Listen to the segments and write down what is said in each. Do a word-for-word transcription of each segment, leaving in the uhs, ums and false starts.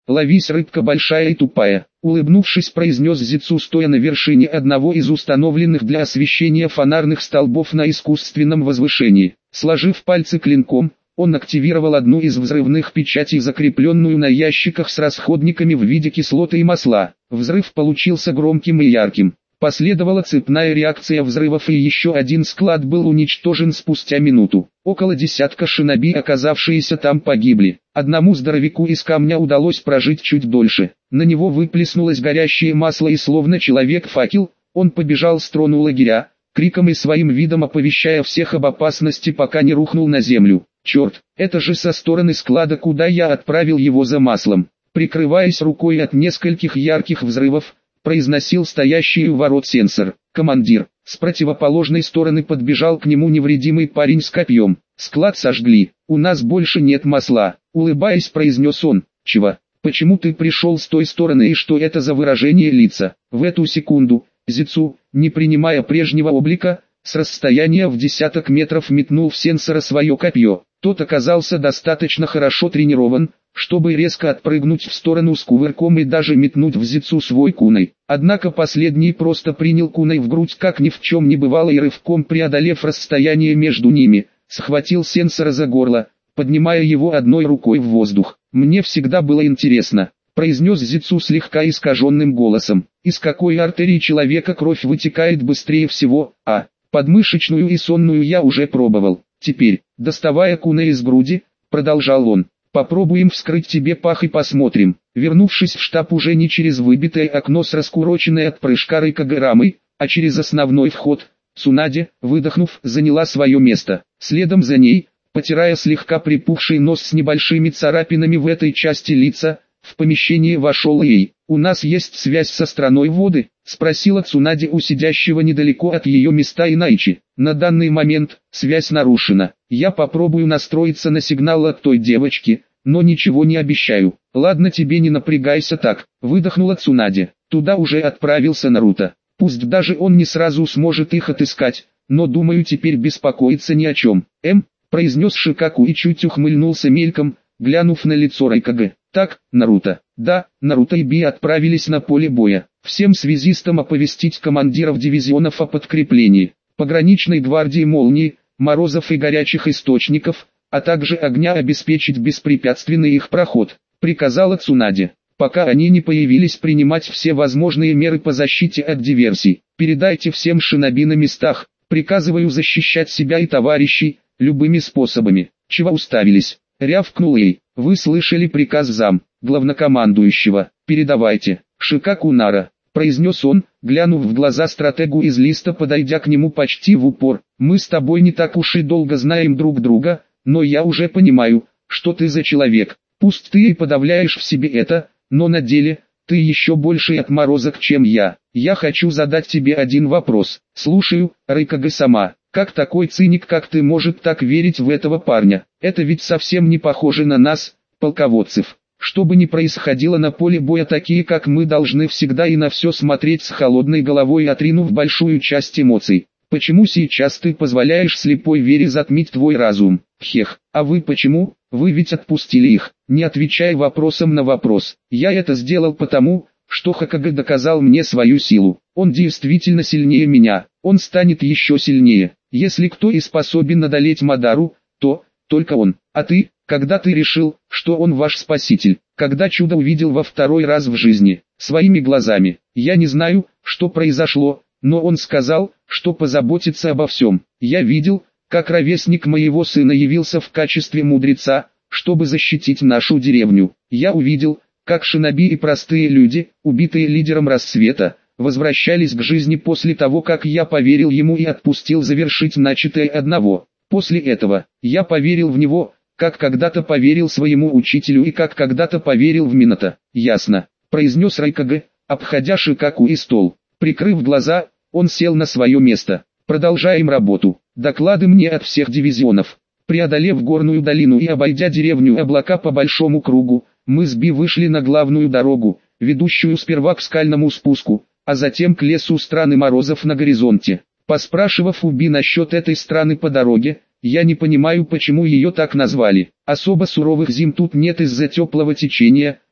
Ловись, рыбка большая и тупая, улыбнувшись, произнес Зицу, стоя на вершине одного из установленных для освещения фонарных столбов на искусственном возвышении. Сложив пальцы клинком, он активировал одну из взрывных печатей, закрепленную на ящиках с расходниками в виде кислоты и масла. Взрыв получился громким и ярким. Последовала цепная реакция взрывов, и еще один склад был уничтожен спустя минуту. Около десятка шиноби, оказавшиеся там, погибли. Одному здоровяку из камня удалось прожить чуть дольше. На него выплеснулось горящее масло, и словно человек-факел, он побежал в сторону лагеря, криком и своим видом оповещая всех об опасности, пока не рухнул на землю. «Черт, это же со стороны склада, куда я отправил его за маслом!» Прикрываясь рукой от нескольких ярких взрывов, произносил стоящий у ворот сенсор. Командир, с противоположной стороны подбежал к нему невредимый парень с копьем. «Склад сожгли, у нас больше нет масла», улыбаясь, произнес он. «Чего? Почему ты пришел с той стороны, и что это за выражение лица?» В эту секунду Зицу, не принимая прежнего облика, с расстояния в десяток метров метнул в сенсора свое копье. Тот оказался достаточно хорошо тренирован, чтобы резко отпрыгнуть в сторону с кувырком и даже метнуть в Зицу свой кунай. Однако последний просто принял кунай в грудь, как ни в чем не бывало, и рывком, преодолев расстояние между ними, схватил сенсора за горло, поднимая его одной рукой в воздух. «Мне всегда было интересно», — произнес Зицу слегка искаженным голосом, «из какой артерии человека кровь вытекает быстрее всего, а подмышечную и сонную я уже пробовал. Теперь, доставая кунай из груди, продолжал он, попробуем вскрыть тебе пах и посмотрим». Вернувшись в штаб уже не через выбитое окно с раскуроченной от прыжка рейкагерамой, а через основной вход, Цунаде, выдохнув, заняла свое место. Следом за ней, потирая слегка припухший нос с небольшими царапинами в этой части лица, в помещение вошел Эй. «У нас есть связь со страной воды?» — спросила Цунаде у сидящего недалеко от ее места Инайчи. «На данный момент, связь нарушена. Я попробую настроиться на сигнал от той девочки, но ничего не обещаю». «Ладно, тебе не напрягайся так», — выдохнула Цунаде. «Туда уже отправился Наруто. Пусть даже он не сразу сможет их отыскать, но думаю, теперь беспокоиться ни о чем». «Эм», — произнес Шикаку и чуть ухмыльнулся мельком, глянув на лицо Райкаге. «Так, Наруто». «Да, Наруто и Би отправились на поле боя. Всем связистам оповестить командиров дивизионов о подкреплении, пограничной гвардии Молнии, Морозов и горячих источников, а также огня обеспечить беспрепятственный их проход», — приказала Цунаде. «Пока они не появились, принимать все возможные меры по защите от диверсий. Передайте всем шиноби на местах, приказываю защищать себя и товарищей, любыми способами». «Чего уставились?» — рявкнул Эй. «Вы слышали приказ зам главнокомандующего. Передавайте». «Шикаку Нара», — произнес он, глянув в глаза стратегу из листа, подойдя к нему почти в упор. «Мы с тобой не так уж и долго знаем друг друга, но я уже понимаю, что ты за человек. Пусть ты и подавляешь в себе это, но на деле, ты еще больший отморозок, чем я. Я хочу задать тебе один вопрос». «Слушаю, Райкаге-сама. Как такой циник, как ты, может так верить в этого парня? Это ведь совсем не похоже на нас, полководцев. Что бы ни происходило на поле боя, такие как мы должны всегда и на все смотреть с холодной головой, отринув большую часть эмоций. Почему сейчас ты позволяешь слепой вере затмить твой разум? Хех, а вы почему? Вы ведь отпустили их». Не отвечая вопросом на вопрос. «Я это сделал потому, что Хокаге доказал мне свою силу. Он действительно сильнее меня, он станет еще сильнее. Если кто и способен одолеть Мадару, то только он. А ты, когда ты решил, что он ваш спаситель, когда чудо увидел во второй раз в жизни, своими глазами? Я не знаю, что произошло, но он сказал, что позаботится обо всем. Я видел, как ровесник моего сына явился в качестве мудреца, чтобы защитить нашу деревню. Я увидел, как шиноби и простые люди, убитые лидером рассвета, возвращались к жизни после того, как я поверил ему и отпустил завершить начатое одного. После этого, я поверил в него, как когда-то поверил своему учителю и как когда-то поверил в Минато. «Ясно», — произнес Райкаге, обходя Шикаку и стол. Прикрыв глаза, он сел на свое место. «Продолжаем работу. Доклады мне от всех дивизионов». Преодолев горную долину и обойдя деревню Облака по большому кругу, мы с Би вышли на главную дорогу, ведущую сперва к скальному спуску, а затем к лесу страны Морозов на горизонте. Поспрашивав у Би насчет этой страны по дороге, я не понимаю, почему ее так назвали. Особо суровых зим тут нет из-за теплого течения,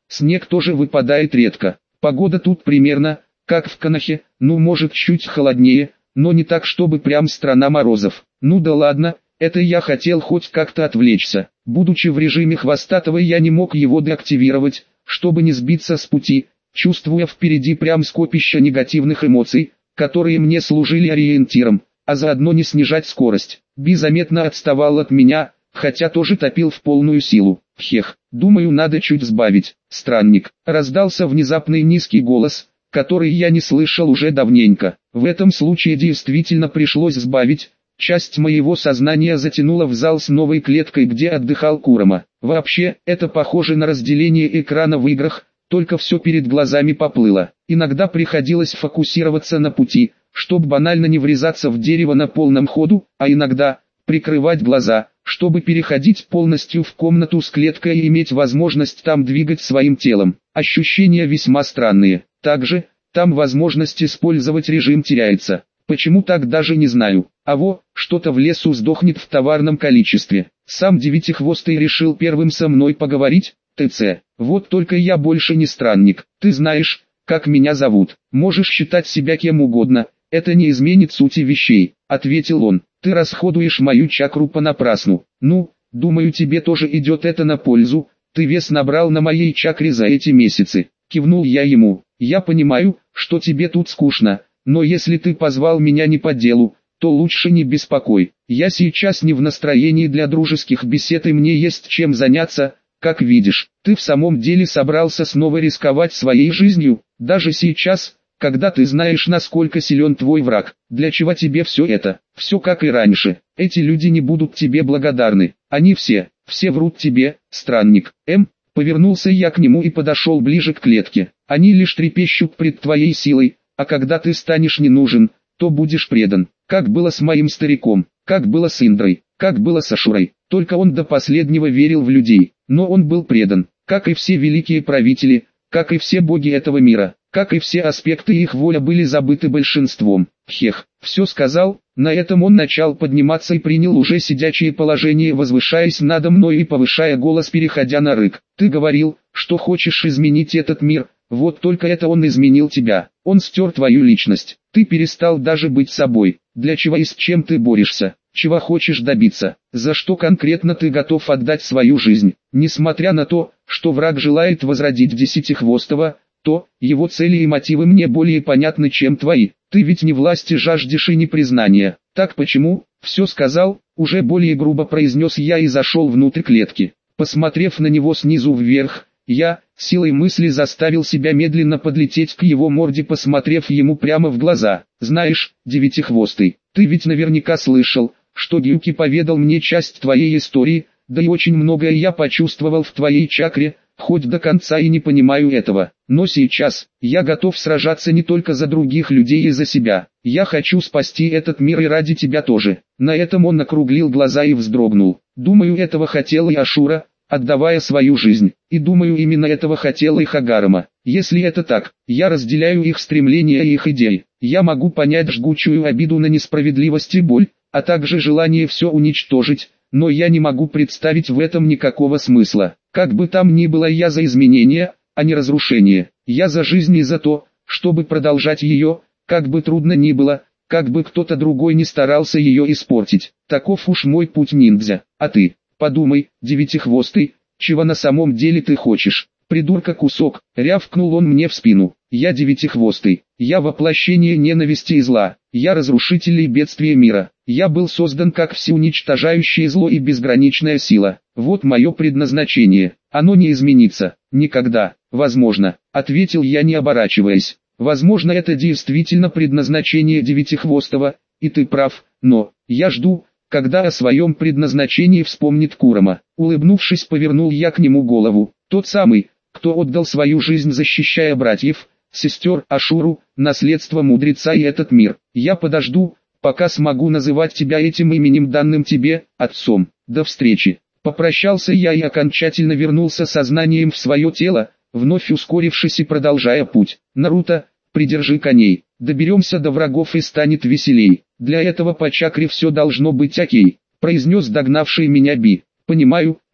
снег тоже выпадает редко. Погода тут примерно, как в Канахе, ну может чуть холоднее, но не так чтобы прям страна морозов. Ну да ладно, это я хотел хоть как-то отвлечься. Будучи в режиме хвостатого, я не мог его деактивировать, чтобы не сбиться с пути, чувствуя впереди прям скопище негативных эмоций, которые мне служили ориентиром, а заодно не снижать скорость. Би заметно отставал от меня, хотя тоже топил в полную силу. Хех, думаю, надо чуть сбавить. Странник, раздался внезапный низкий голос, который я не слышал уже давненько. В этом случае действительно пришлось сбавить. Часть моего сознания затянула в зал с новой клеткой, где отдыхал Курама. Вообще, это похоже на разделение экрана в играх, только все перед глазами поплыло. Иногда приходилось фокусироваться на пути, чтобы банально не врезаться в дерево на полном ходу, а иногда прикрывать глаза, чтобы переходить полностью в комнату с клеткой и иметь возможность там двигать своим телом. Ощущения весьма странные. Также, там возможность использовать режим теряется. Почему так, даже не знаю. А во, что-то в лесу сдохнет в товарном количестве. Сам Девятихвостый решил первым со мной поговорить. ТЦ. Вот только я больше не странник. Ты знаешь, как меня зовут. Можешь считать себя кем угодно. Это не изменит сути вещей, ответил он. Ты расходуешь мою чакру понапрасну. Ну, думаю, тебе тоже идет это на пользу. Ты вес набрал на моей чакре за эти месяцы. Кивнул я ему. Я понимаю, что тебе тут скучно, но если ты позвал меня не по делу, то лучше не беспокой. Я сейчас не в настроении для дружеских бесед и мне есть чем заняться. Как видишь, ты в самом деле собрался снова рисковать своей жизнью, даже сейчас, когда ты знаешь, насколько силен твой враг. Для чего тебе все это? Все как и раньше. Эти люди не будут тебе благодарны. Они все, все врут тебе, странник. М. Повернулся я к нему и подошел ближе к клетке. Они лишь трепещут пред твоей силой, а когда ты станешь не нужен, то будешь предан. Как было с моим стариком, как было с Индрой, как было с Ашурой. Только он до последнего верил в людей, но он был предан, как и все великие правители, как и все боги этого мира, как и все аспекты их воля были забыты большинством. Хех, все сказал. На этом он начал подниматься и принял уже сидячее положение, возвышаясь надо мной и повышая голос, переходя на рык. Ты говорил, что хочешь изменить этот мир, вот только это он изменил тебя. Он стер твою личность. Ты перестал даже быть собой. Для чего и с чем ты борешься? Чего хочешь добиться? За что конкретно ты готов отдать свою жизнь? Несмотря на то, что враг желает возродить Десятихвостого, то его цели и мотивы мне более понятны, чем твои. Ты ведь не власти жаждешь и не признания. Так почему? Все сказал, уже более грубо произнес я и зашел внутрь клетки. Посмотрев на него снизу вверх, я, силой мысли, заставил себя медленно подлететь к его морде, посмотрев ему прямо в глаза. Знаешь, Девятихвостый, ты ведь наверняка слышал, что Гюки поведал мне часть твоей истории, да и очень многое я почувствовал в твоей чакре, хоть до конца и не понимаю этого. Но сейчас, я готов сражаться не только за других людей и за себя. Я хочу спасти этот мир и ради тебя тоже. На этом он округлил глаза и вздрогнул. Думаю, этого хотела и Ашура, отдавая свою жизнь. И думаю, именно этого хотела и Хагарама. Если это так, я разделяю их стремления и их идеи. Я могу понять жгучую обиду на несправедливость и боль, а также желание все уничтожить, но я не могу представить в этом никакого смысла. Как бы там ни было, я за изменения, а не разрушение. Я за жизнь и за то, чтобы продолжать ее, как бы трудно ни было, как бы кто-то другой не старался ее испортить. Таков уж мой путь ниндзя. А ты, подумай, Девятихвостый, чего на самом деле ты хочешь? Придурка кусок, рявкнул он мне в спину. Я Девятихвостый, я воплощение ненависти и зла, я разрушитель и бедствие мира. Я был создан как всеуничтожающее зло и безграничная сила. Вот мое предназначение. Оно не изменится. Никогда. Возможно, ответил я, не оборачиваясь. Возможно, это действительно предназначение Девятихвостого, и ты прав, но я жду, когда о своем предназначении вспомнит Курама. Улыбнувшись, повернул я к нему голову. Тот самый, кто отдал свою жизнь, защищая братьев, сестер, Ашуру, наследство мудреца и этот мир. Я подожду, пока смогу называть тебя этим именем, данным тебе, отцом. До встречи. Попрощался я и окончательно вернулся сознанием в свое тело, вновь ускорившись и продолжая путь. Наруто, придержи коней. Доберемся до врагов и станет веселей. Для этого по чакре все должно быть окей, произнес догнавший меня Би. Понимаю, но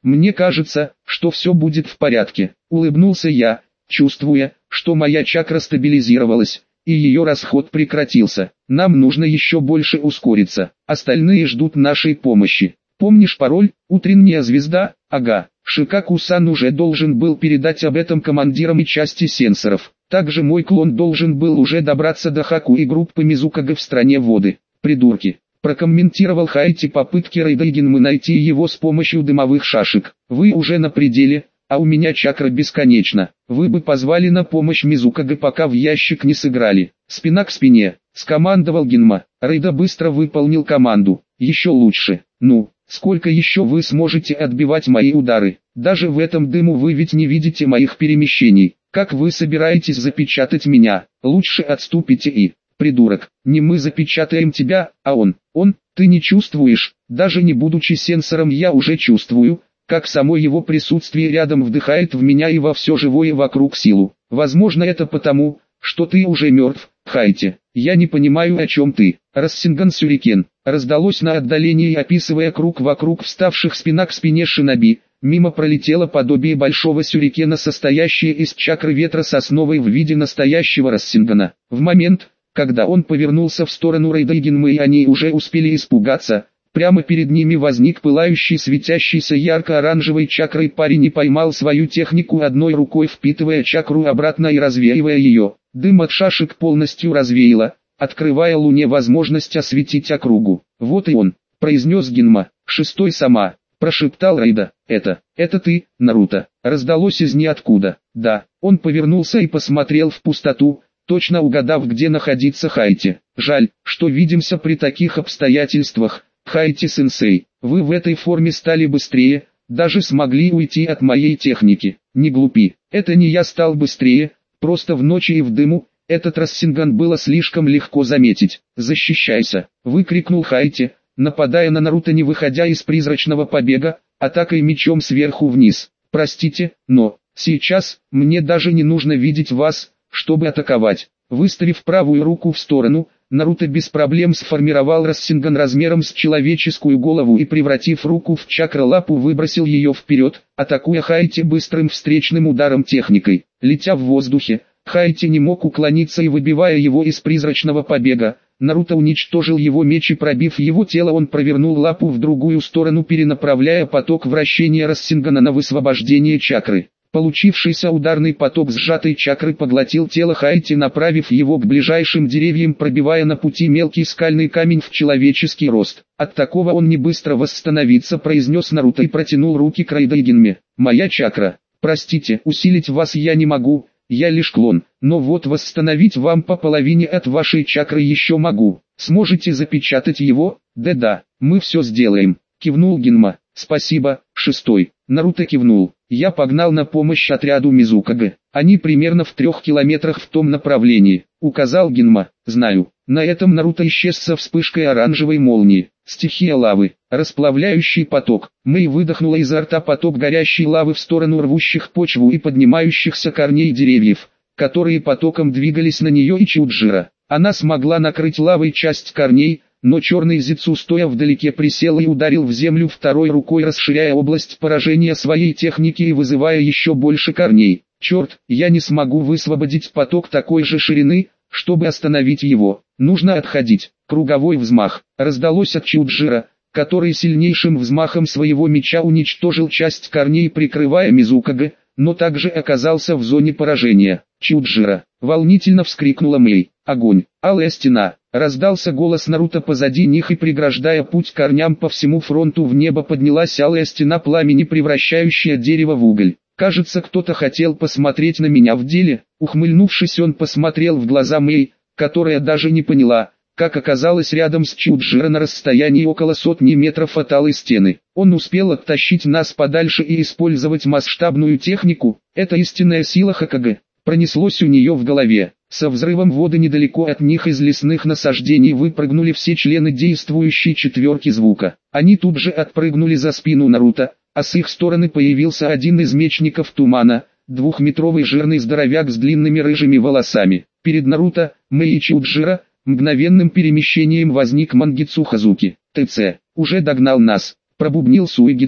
Мне кажется, что все будет в порядке. Улыбнулся я, чувствуя, что моя чакра стабилизировалась, и ее расход прекратился. Нам нужно еще больше ускориться. Остальные ждут нашей помощи. Помнишь пароль? Утренняя звезда? Ага. Шикаку-сан уже должен был передать об этом командирам и части сенсоров. Также мой клон должен был уже добраться до Хаку и группы Мизукага в стране воды. Придурки. Прокомментировал Хайти попытки Рейда и Гинмы найти его с помощью дымовых шашек. Вы уже на пределе, а у меня чакра бесконечна. Вы бы позвали на помощь Мизукага, пока в ящик не сыграли. Спина к спине. Скомандовал Гинма. Рейда быстро выполнил команду. Еще лучше. Ну, сколько еще вы сможете отбивать мои удары? Даже в этом дыму вы ведь не видите моих перемещений. Как вы собираетесь запечатать меня? Лучше отступите и... Придурок, не мы запечатаем тебя, а он. Он, ты не чувствуешь, даже не будучи сенсором я уже чувствую, как само его присутствие рядом вдыхает в меня и во все живое вокруг силу. Возможно это потому, что ты уже мертв, Хайти. Я не понимаю о чем ты. Рассинган Сюрикен. Раздалось на отдалении, описывая круг вокруг вставших спина к спине шиноби. Мимо пролетело подобие большого сюрикена, состоящее из чакры ветра с основой в виде настоящего Рассингана. В момент, когда он повернулся в сторону Рейда и Гинмы, и они уже успели испугаться, прямо перед ними возник пылающий, светящийся ярко-оранжевой чакрой парень и поймал свою технику одной рукой, впитывая чакру обратно и развеивая ее. Дым от шашек полностью развеяло, открывая Луне возможность осветить округу. «Вот и он», — произнес Гинма. «Шестой сама», — прошептал Рейда. «Это, это ты, Наруто», — раздалось из ниоткуда. «Да». Он повернулся и посмотрел в пустоту, точно угадав, где находится Хайти. «Жаль, что видимся при таких обстоятельствах, Хайти-сенсей. Вы в этой форме стали быстрее, даже смогли уйти от моей техники. Не глупи, это не я стал быстрее, просто в ночи и в дыму, этот Рассинган было слишком легко заметить. Защищайся!» — выкрикнул Хайти, нападая на Наруто, не выходя из призрачного побега, атакой мечом сверху вниз. «Простите, но, сейчас, мне даже не нужно видеть вас, чтобы атаковать». Выставив правую руку в сторону, Наруто без проблем сформировал Рассинган размером с человеческую голову и, превратив руку в чакра-лапу, выбросил ее вперед, атакуя Хайти быстрым встречным ударом техникой. Летя в воздухе, Хайти не мог уклониться и, выбивая его из призрачного побега, Наруто уничтожил его меч и, пробив его тело, он провернул лапу в другую сторону, перенаправляя поток вращения Рассингана на высвобождение чакры. Получившийся ударный поток сжатой чакры поглотил тело Хайти, направив его к ближайшим деревьям, пробивая на пути мелкий скальный камень в человеческий рост. «От такого он не быстро восстановится», — произнес Наруто и протянул руки к Рейда и Гинме. «Моя чакра. Простите, усилить вас я не могу, я лишь клон, но вот восстановить вам по половине от вашей чакры еще могу. Сможете запечатать его?» «Да-да, мы все сделаем», — кивнул Гинма. «Спасибо, шестой». Наруто кивнул. «Я погнал на помощь отряду Мизукага. Они примерно в трех километрах в том направлении», — указал Гинма. «Знаю». На этом Наруто исчез со вспышкой оранжевой молнии. Стихия лавы. Расплавляющий поток. Мэй выдохнула изо рта поток горящей лавы в сторону рвущих почву и поднимающихся корней деревьев, которые потоком двигались на нее и Чуджира. Она смогла накрыть лавой часть корней, но черный Зицу, стоя вдалеке, присел и ударил в землю второй рукой, расширяя область поражения своей техники и вызывая еще больше корней. «Черт, я не смогу высвободить поток такой же ширины, чтобы остановить его. Нужно отходить». Круговой взмах. Раздалось от Чуджира, который сильнейшим взмахом своего меча уничтожил часть корней, прикрывая Мизукага, но также оказался в зоне поражения. «Чуджира!» — волнительно вскрикнула Мэй. «Огонь! Алая стена!» Раздался голос Наруто позади них, и, преграждая путь корням по всему фронту, в небо поднялась алая стена пламени, превращающая дерево в уголь. «Кажется, кто-то хотел посмотреть на меня в деле». Ухмыльнувшись, он посмотрел в глаза Мэй, которая даже не поняла, как оказалась рядом с Чуджира на расстоянии около сотни метров от алой стены. «Он успел оттащить нас подальше и использовать масштабную технику. Это истинная сила Хокаге», пронеслось у нее в голове. Со взрывом воды недалеко от них из лесных насаждений выпрыгнули все члены действующей четверки звука. Они тут же отпрыгнули за спину Наруто, а с их стороны появился один из мечников тумана, двухметровый жирный здоровяк с длинными рыжими волосами. Перед Наруто, Мэй и Чуджира, мгновенным перемещением возник Мангицу Хазуки. «ТЦ, уже догнал нас», — пробубнил Суигицу,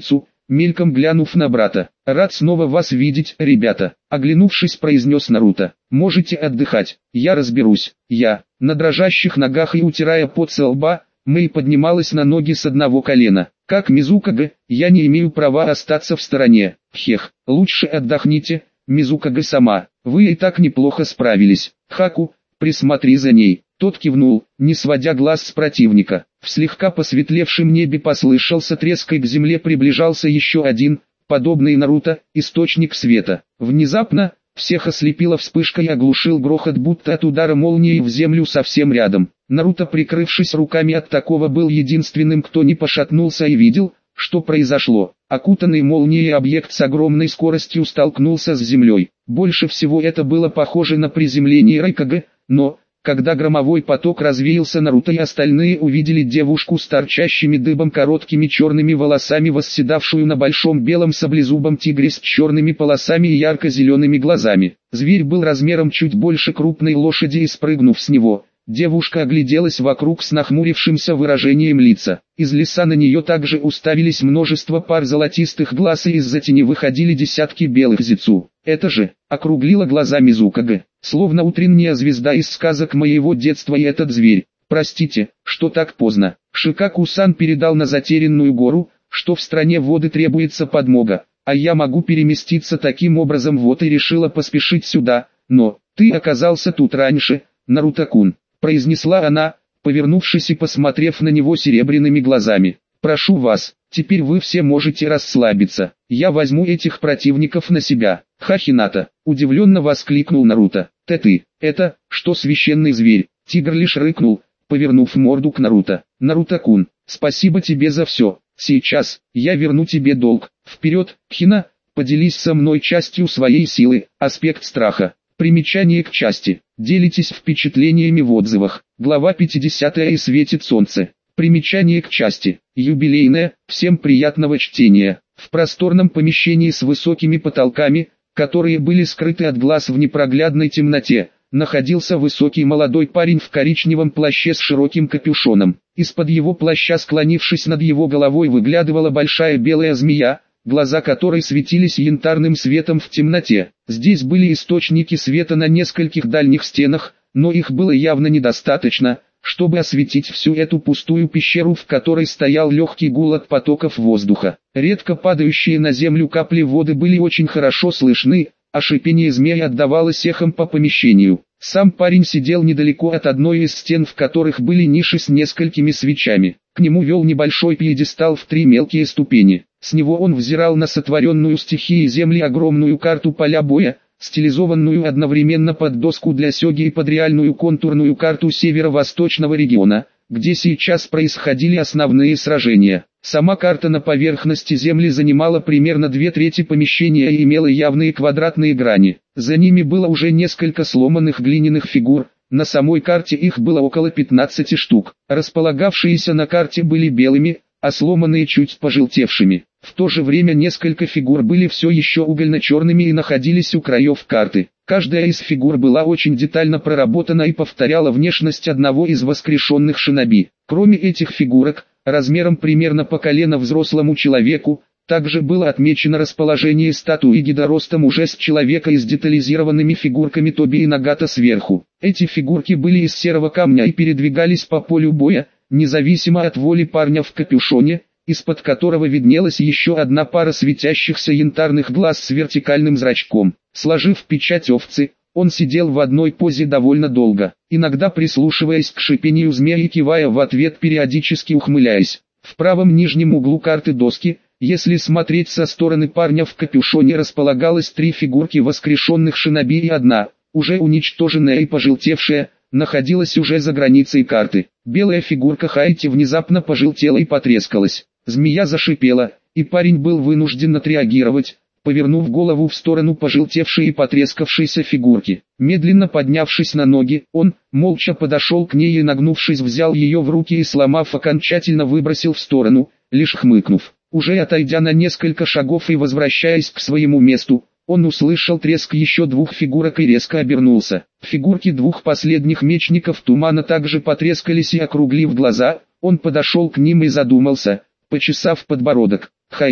мельком глянув на брата. «Рад снова вас видеть, ребята», — оглянувшись, произнес Наруто. «Можете отдыхать, я разберусь». Я, на дрожащих ногах и утирая пот со лба, Мэй поднималась на ноги с одного колена. «Как Мизукага, я не имею права остаться в стороне. Хех, лучше отдохните, Мизукага сама, вы и так неплохо справились. Хаку, присмотри за ней». Тот кивнул, не сводя глаз с противника. В слегка посветлевшем небе послышался треск, и к земле приближался еще один, подобный Наруто, источник света. Внезапно, всех ослепила вспышка и оглушил грохот, будто от удара молнии в землю совсем рядом. Наруто, прикрывшись руками от такого, был единственным, кто не пошатнулся и видел, что произошло. Окутанный молнией объект с огромной скоростью столкнулся с землей. Больше всего это было похоже на приземление Райкага, но, когда громовой поток развеялся, Наруто и остальные увидели девушку с торчащими дыбом короткими черными волосами, восседавшую на большом белом саблезубом тигре с черными полосами и ярко-зелеными глазами. Зверь был размером чуть больше крупной лошади, и, спрыгнув с него, девушка огляделась вокруг с нахмурившимся выражением лица. Из леса на нее также уставились множество пар золотистых глаз, и из-за тени выходили десятки белых зицу. «Это же», — округлила глаза Мизукага, — «словно утренняя звезда из сказок моего детства и этот зверь. Простите, что так поздно». Шикаку-сан передал на затерянную гору, что в стране воды требуется подмога, а я могу переместиться таким образом, вот и решила поспешить сюда. «Но, ты оказался тут раньше, Наруто-кун», — произнесла она, повернувшись и посмотрев на него серебряными глазами. «Прошу вас, теперь вы все можете расслабиться. Я возьму этих противников на себя». «Ха, Хината!» — удивленно воскликнул Наруто. «Ты ты, это, что, священный зверь?» Тигр лишь рыкнул, повернув морду к Наруто. «Наруто-кун, спасибо тебе за все. Сейчас, я верну тебе долг. Вперед, Хина, поделись со мной частью своей силы». Аспект страха. Примечание к части. Делитесь впечатлениями в отзывах. Глава пятидесятая. И светит солнце. Примечание к части. Юбилейное. Всем приятного чтения. В просторном помещении с высокими потолками, которые были скрыты от глаз в непроглядной темноте, находился высокий молодой парень в коричневом плаще с широким капюшоном. Из-под его плаща, склонившись над его головой, выглядывала большая белая змея, глаза которой светились янтарным светом в темноте. Здесь были источники света на нескольких дальних стенах, но их было явно недостаточно, чтобы осветить всю эту пустую пещеру, в которой стоял легкий гул от потоков воздуха. Редко падающие на землю капли воды были очень хорошо слышны, а шипение змеи отдавалось эхом по помещению. Сам парень сидел недалеко от одной из стен, в которых были ниши с несколькими свечами. К нему вел небольшой пьедестал в три мелкие ступени. С него он взирал на сотворенную стихией земли огромную карту поля боя, стилизованную одновременно под доску для сёги и под реальную контурную карту северо-восточного региона, где сейчас происходили основные сражения. Сама карта на поверхности земли занимала примерно две трети помещения и имела явные квадратные грани. За ними было уже несколько сломанных глиняных фигур, на самой карте их было около пятнадцати штук. Располагавшиеся на карте были белыми, а сломанные чуть пожелтевшими. В то же время несколько фигур были все еще угольно-черными и находились у краев карты. Каждая из фигур была очень детально проработана и повторяла внешность одного из воскрешенных шиноби. Кроме этих фигурок, размером примерно по колено взрослому человеку, также было отмечено расположение статуи Гида ростом уже с человека и с детализированными фигурками Тоби и Нагата сверху. Эти фигурки были из серого камня и передвигались по полю боя, независимо от воли парня в капюшоне, из-под которого виднелась еще одна пара светящихся янтарных глаз с вертикальным зрачком. Сложив печать овцы, он сидел в одной позе довольно долго, иногда прислушиваясь к шипению змеи и кивая в ответ, периодически ухмыляясь. В правом нижнем углу карты доски, если смотреть со стороны парня в капюшоне, располагалось три фигурки воскрешенных шиноби, и одна, уже уничтоженная и пожелтевшая, находилась уже за границей карты. Белая фигурка Хайти внезапно пожелтела и потрескалась. Змея зашипела, и парень был вынужден отреагировать, повернув голову в сторону пожелтевшей и потрескавшейся фигурки. Медленно поднявшись на ноги, он, молча подошел к ней и, нагнувшись, взял ее в руки и, сломав, окончательно выбросил в сторону, лишь хмыкнув. Уже отойдя на несколько шагов и возвращаясь к своему месту, он услышал треск еще двух фигурок и резко обернулся. Фигурки двух последних мечников тумана также потрескались, и, округлив глаза, он подошел к ним и задумался, почесав подбородок. «Хаэм,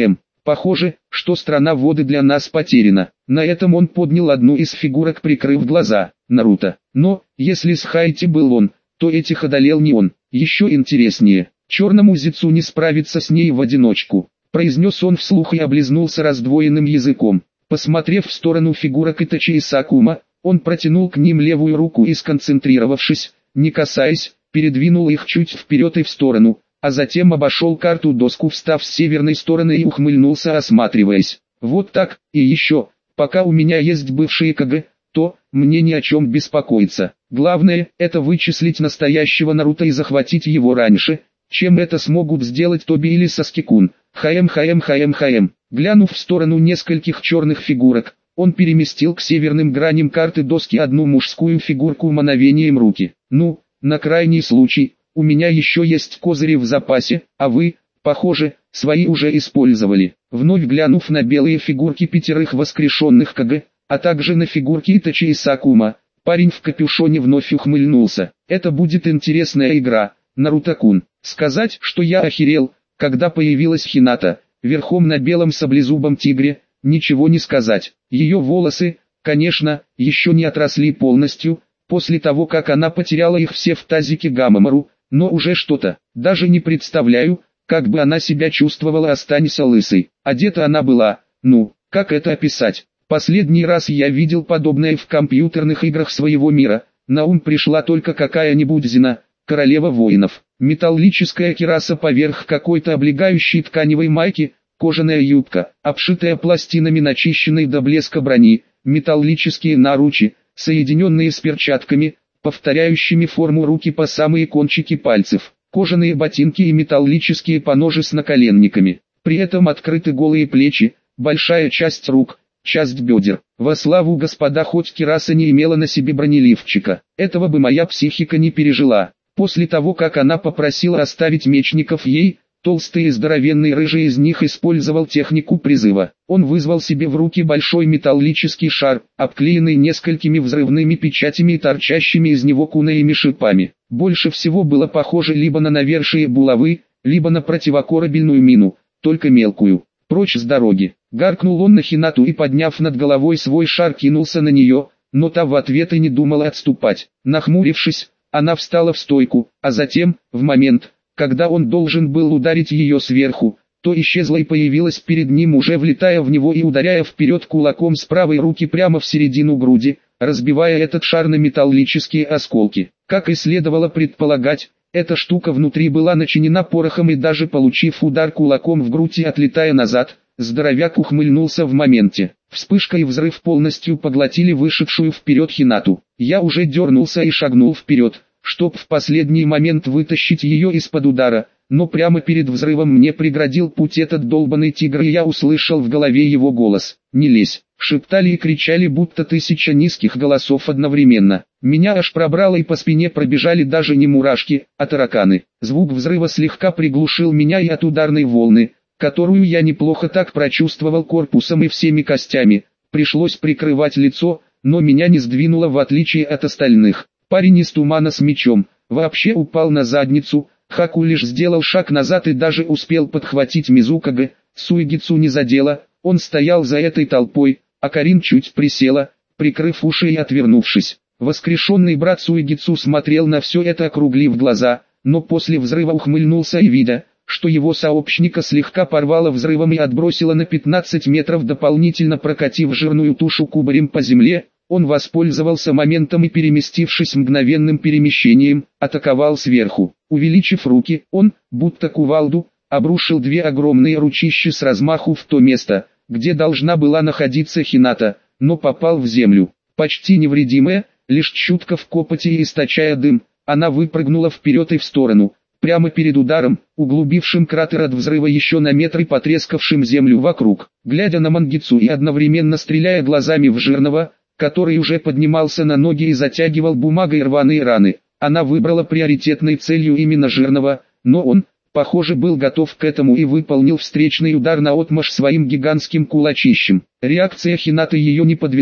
Похоже, что страна воды для нас потеряна. На этом он поднял одну из фигурок, прикрыв глаза. Наруто. Но, если с Хайти был он, то этих одолел не он. Еще интереснее. Черному Зицу не справиться с ней в одиночку. Произнес он вслух и облизнулся раздвоенным языком. Посмотрев в сторону фигурок Итачи и Сакума, он протянул к ним левую руку и, сконцентрировавшись, не касаясь, передвинул их чуть вперед и в сторону, а затем обошел карту-доску, встав с северной стороны и ухмыльнулся, осматриваясь. Вот так, и еще, пока у меня есть бывшие КГ, то мне ни о чем беспокоиться. Главное, это вычислить настоящего Наруто и захватить его раньше, чем это смогут сделать Тоби или Саски-кун. Хаем хаем хаем хаем. Глянув в сторону нескольких черных фигурок, он переместил к северным граням карты доски одну мужскую фигурку мановением руки. Ну, на крайний случай, у меня еще есть козыри в запасе, а вы, похоже, свои уже использовали. Вновь глянув на белые фигурки пятерых воскрешенных КГ, а также на фигурки Итачи и Сакума, парень в капюшоне вновь ухмыльнулся. Это будет интересная игра, Наруто-кун. Сказать, что я охерел, когда появилась Хината, верхом на белом саблезубом тигре, ничего не сказать. Ее волосы, конечно, еще не отросли полностью, после того как она потеряла их все в тазике Гамамару, но уже что-то. Даже не представляю, как бы она себя чувствовала, останься лысой. Одета она была, ну, как это описать? Последний раз я видел подобное в компьютерных играх своего мира. На ум пришла только какая-нибудь Зина, королева воинов. Металлическая кираса поверх какой-то облегающей тканевой майки, кожаная юбка, обшитая пластинами начищенной до блеска брони, металлические наручи, соединенные с перчатками, повторяющими форму руки по самые кончики пальцев, кожаные ботинки и металлические поножи с наколенниками. При этом открыты голые плечи, большая часть рук, часть бедер. Во славу господа, хоть кираса не имела на себе бронеливчика, этого бы моя психика не пережила. После того, как она попросила оставить мечников ей, толстый и здоровенный рыжий из них использовал технику призыва. Он вызвал себе в руки большой металлический шар, обклеенный несколькими взрывными печатями и торчащими из него кунеями шипами. Больше всего было похоже либо на навершие булавы, либо на противокорабельную мину, только мелкую. Прочь с дороги. Гаркнул он на Хинату и, подняв над головой свой шар, кинулся на нее, но та в ответ и не думала отступать. Нахмурившись, она встала в стойку, а затем, в момент, когда он должен был ударить ее сверху, то исчезла и появилась перед ним, уже влетая в него и ударяя вперед кулаком с правой руки прямо в середину груди, разбивая этот шар на металлические осколки. Как и следовало предполагать, эта штука внутри была начинена порохом, и даже получив удар кулаком в грудь и отлетая назад, здоровяк ухмыльнулся в моменте. Вспышка и взрыв полностью поглотили вышедшую вперед Хинату. Я уже дернулся и шагнул вперед, чтоб в последний момент вытащить ее из-под удара, но прямо перед взрывом мне преградил путь этот долбаный тигр, и я услышал в голове его голос. «Не лезь!» Шептали и кричали, будто тысяча низких голосов одновременно. Меня аж пробрало, и по спине пробежали даже не мурашки, а тараканы. Звук взрыва слегка приглушил меня и от ударной волны, которую я неплохо так прочувствовал корпусом и всеми костями, пришлось прикрывать лицо, но меня не сдвинуло в отличие от остальных. Парень из тумана с мечом вообще упал на задницу, Хаку лишь сделал шаг назад и даже успел подхватить Мизукага, Суигицу не задело, он стоял за этой толпой, а Карин чуть присела, прикрыв уши и отвернувшись. Воскрешенный брат Суигицу смотрел на все это, округлив глаза, но после взрыва ухмыльнулся и, видя, что его сообщника слегка порвало взрывом и отбросило на пятнадцать метров, дополнительно прокатив жирную тушу кубарем по земле, он воспользовался моментом и, переместившись мгновенным перемещением, атаковал сверху. Увеличив руки, он, будто кувалду, обрушил две огромные ручища с размаху в то место, где должна была находиться Хината, но попал в землю. Почти невредимая, лишь чутко в копоти и источая дым, она выпрыгнула вперед и в сторону, прямо перед ударом, углубившим кратер от взрыва еще на метр и потрескавшим землю вокруг. Глядя на Мангицу и одновременно стреляя глазами в жирного, который уже поднимался на ноги и затягивал бумагой рваные раны, она выбрала приоритетной целью именно жирного, но он, похоже, был готов к этому и выполнил встречный удар наотмашь своим гигантским кулачищем. Реакция Хинаты ее не подвела,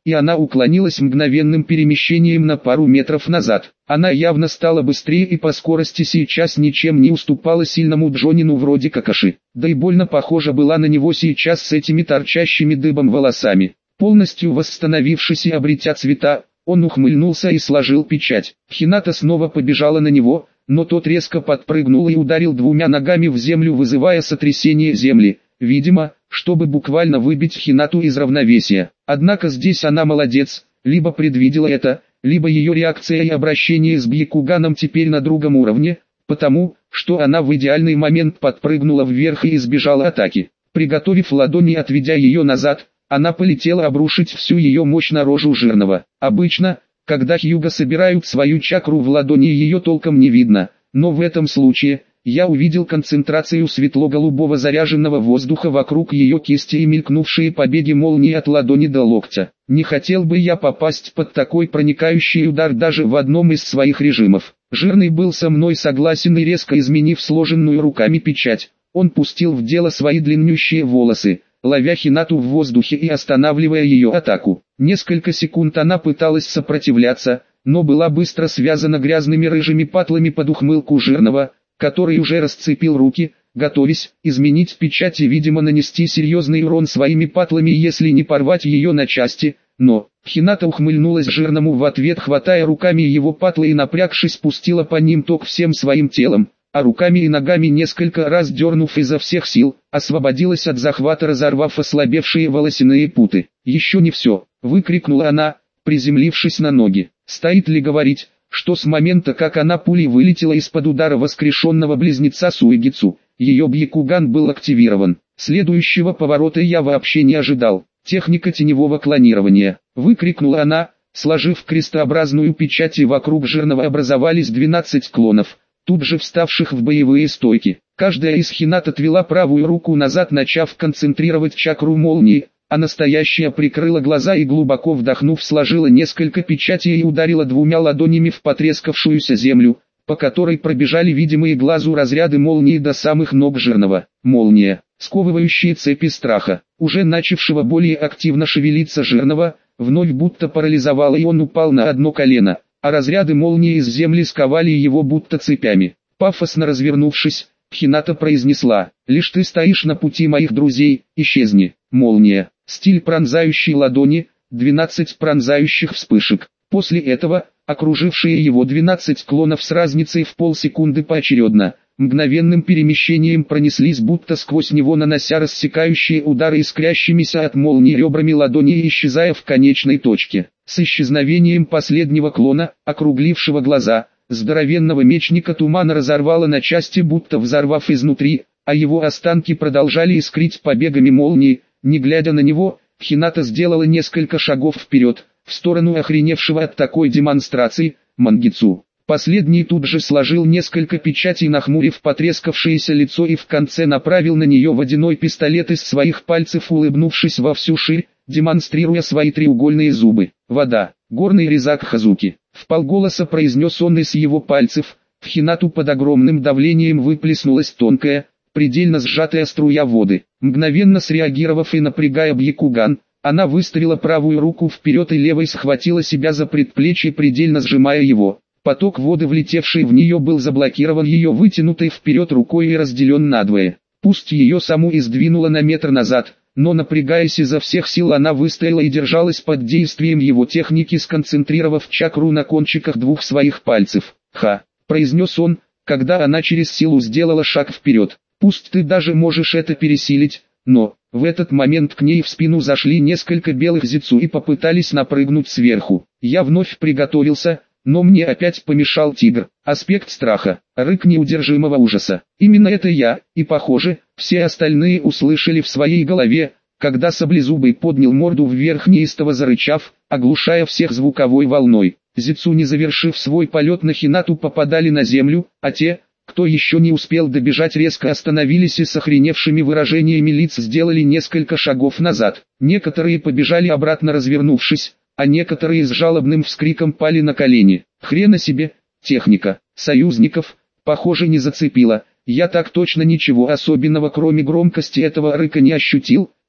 и она уклонилась мгновенным перемещением на пару метров назад. Она явно стала быстрее и по скорости сейчас ничем не уступала сильному Джонину вроде Какаши. Да и больно похожа была на него сейчас с этими торчащими дыбом волосами. Полностью восстановившись и обретя цвета, он ухмыльнулся и сложил печать. Хината снова побежала на него, но тот резко подпрыгнул и ударил двумя ногами в землю, вызывая сотрясение земли, видимо, чтобы буквально выбить Хинату из равновесия. Однако здесь она молодец, либо предвидела это, либо ее реакция и обращение с Бьякуганом теперь на другом уровне, потому, что она в идеальный момент подпрыгнула вверх и избежала атаки. Приготовив ладони и отведя ее назад, она полетела обрушить всю ее мощь на рожу Жирного. Обычно, когда Хьюга собирают свою чакру в ладони, ее толком не видно, но в этом случае я увидел концентрацию светло-голубого заряженного воздуха вокруг ее кисти и мелькнувшие побеги молнии от ладони до локтя. Не хотел бы я попасть под такой проникающий удар даже в одном из своих режимов. Жирный был со мной согласен и, резко изменив сложенную руками печать, он пустил в дело свои длиннющие волосы, ловя Хинату в воздухе и останавливая ее атаку. Несколько секунд она пыталась сопротивляться, но была быстро связана грязными рыжими патлами под ухмылку Жирного, который уже расцепил руки, готовясь изменить печать и, видимо, нанести серьезный урон своими патлами, если не порвать ее на части. Но Хината ухмыльнулась Жирному в ответ, хватая руками его патлы и, напрягшись, пустила по ним ток всем своим телом, а руками и ногами, несколько раз дернув изо всех сил, освободилась от захвата, разорвав ослабевшие волосяные путы. «Еще не все!» — выкрикнула она, приземлившись на ноги. Стоит ли говорить, что с момента, как она пулей вылетела из-под удара воскрешенного близнеца Суэгицу, ее Бьякуган был активирован. Следующего поворота я вообще не ожидал. «Техника теневого клонирования!» — выкрикнула она, сложив крестообразную печать, и вокруг Жирного образовались двенадцать клонов, тут же вставших в боевые стойки. Каждая из Хинат отвела правую руку назад, начав концентрировать чакру молнии, а настоящая прикрыла глаза и, глубоко вдохнув, сложила несколько печатей и ударила двумя ладонями в потрескавшуюся землю, по которой пробежали видимые глазу разряды молнии до самых ног Жирного. Молния, сковывающие цепи страха, уже начавшего более активно шевелиться Жирного, вновь будто парализовала, и он упал на одно колено, а разряды молнии из земли сковали его будто цепями. Пафосно развернувшись, Хината произнесла: «Лишь ты стоишь на пути моих друзей, исчезни». Молния, стиль пронзающей ладони, двенадцать пронзающих вспышек. После этого, окружившие его двенадцать клонов с разницей в полсекунды поочередно, мгновенным перемещением пронеслись будто сквозь него, нанося рассекающие удары искрящимися от молнии ребрами ладони и исчезая в конечной точке. С исчезновением последнего клона, округлившего глаза, здоровенного мечника тумана разорвало на части, будто взорвав изнутри, а его останки продолжали искрить побегами молнии. Не глядя на него, Хината сделала несколько шагов вперед, в сторону охреневшего от такой демонстрации Мангицу. Последний тут же сложил несколько печатей, нахмурив потрескавшееся лицо, и в конце направил на нее водяной пистолет из своих пальцев, улыбнувшись во всю ширь, демонстрируя свои треугольные зубы. «Вода, горный резак Хазуки», — вполголоса произнес он, и с его пальцев в Хинату под огромным давлением выплеснулась тонкая, предельно сжатая струя воды. Мгновенно среагировав и напрягая Бьякуган, она выставила правую руку вперед и левой схватила себя за предплечье, предельно сжимая его. Поток воды, влетевший в нее, был заблокирован ее вытянутой вперед рукой и разделен надвое. Пусть ее саму и сдвинуло на метр назад, но, напрягаясь изо всех сил, она выстояла и держалась под действием его техники, сконцентрировав чакру на кончиках двух своих пальцев. «Ха!» — произнес он, когда она через силу сделала шаг вперед. «Пусть ты даже можешь это пересилить, но...» В этот момент к ней в спину зашли несколько белых зицу и попытались напрыгнуть сверху. Я вновь приготовился, но мне опять помешал тигр. Аспект страха, рык неудержимого ужаса. Именно это я, и, похоже, все остальные услышали в своей голове, когда Саблезубый поднял морду вверх, неистово зарычав, оглушая всех звуковой волной. Зицу, не завершив свой полет на Хинату, попадали на землю, а те, кто еще не успел добежать, резко остановились и с охреневшими выражениями лиц сделали несколько шагов назад. Некоторые побежали обратно, развернувшись, а некоторые с жалобным вскриком пали на колени. Хрена себе, техника союзников, похоже, не зацепила. Я так точно ничего особенного, кроме громкости этого рыка, не ощутил,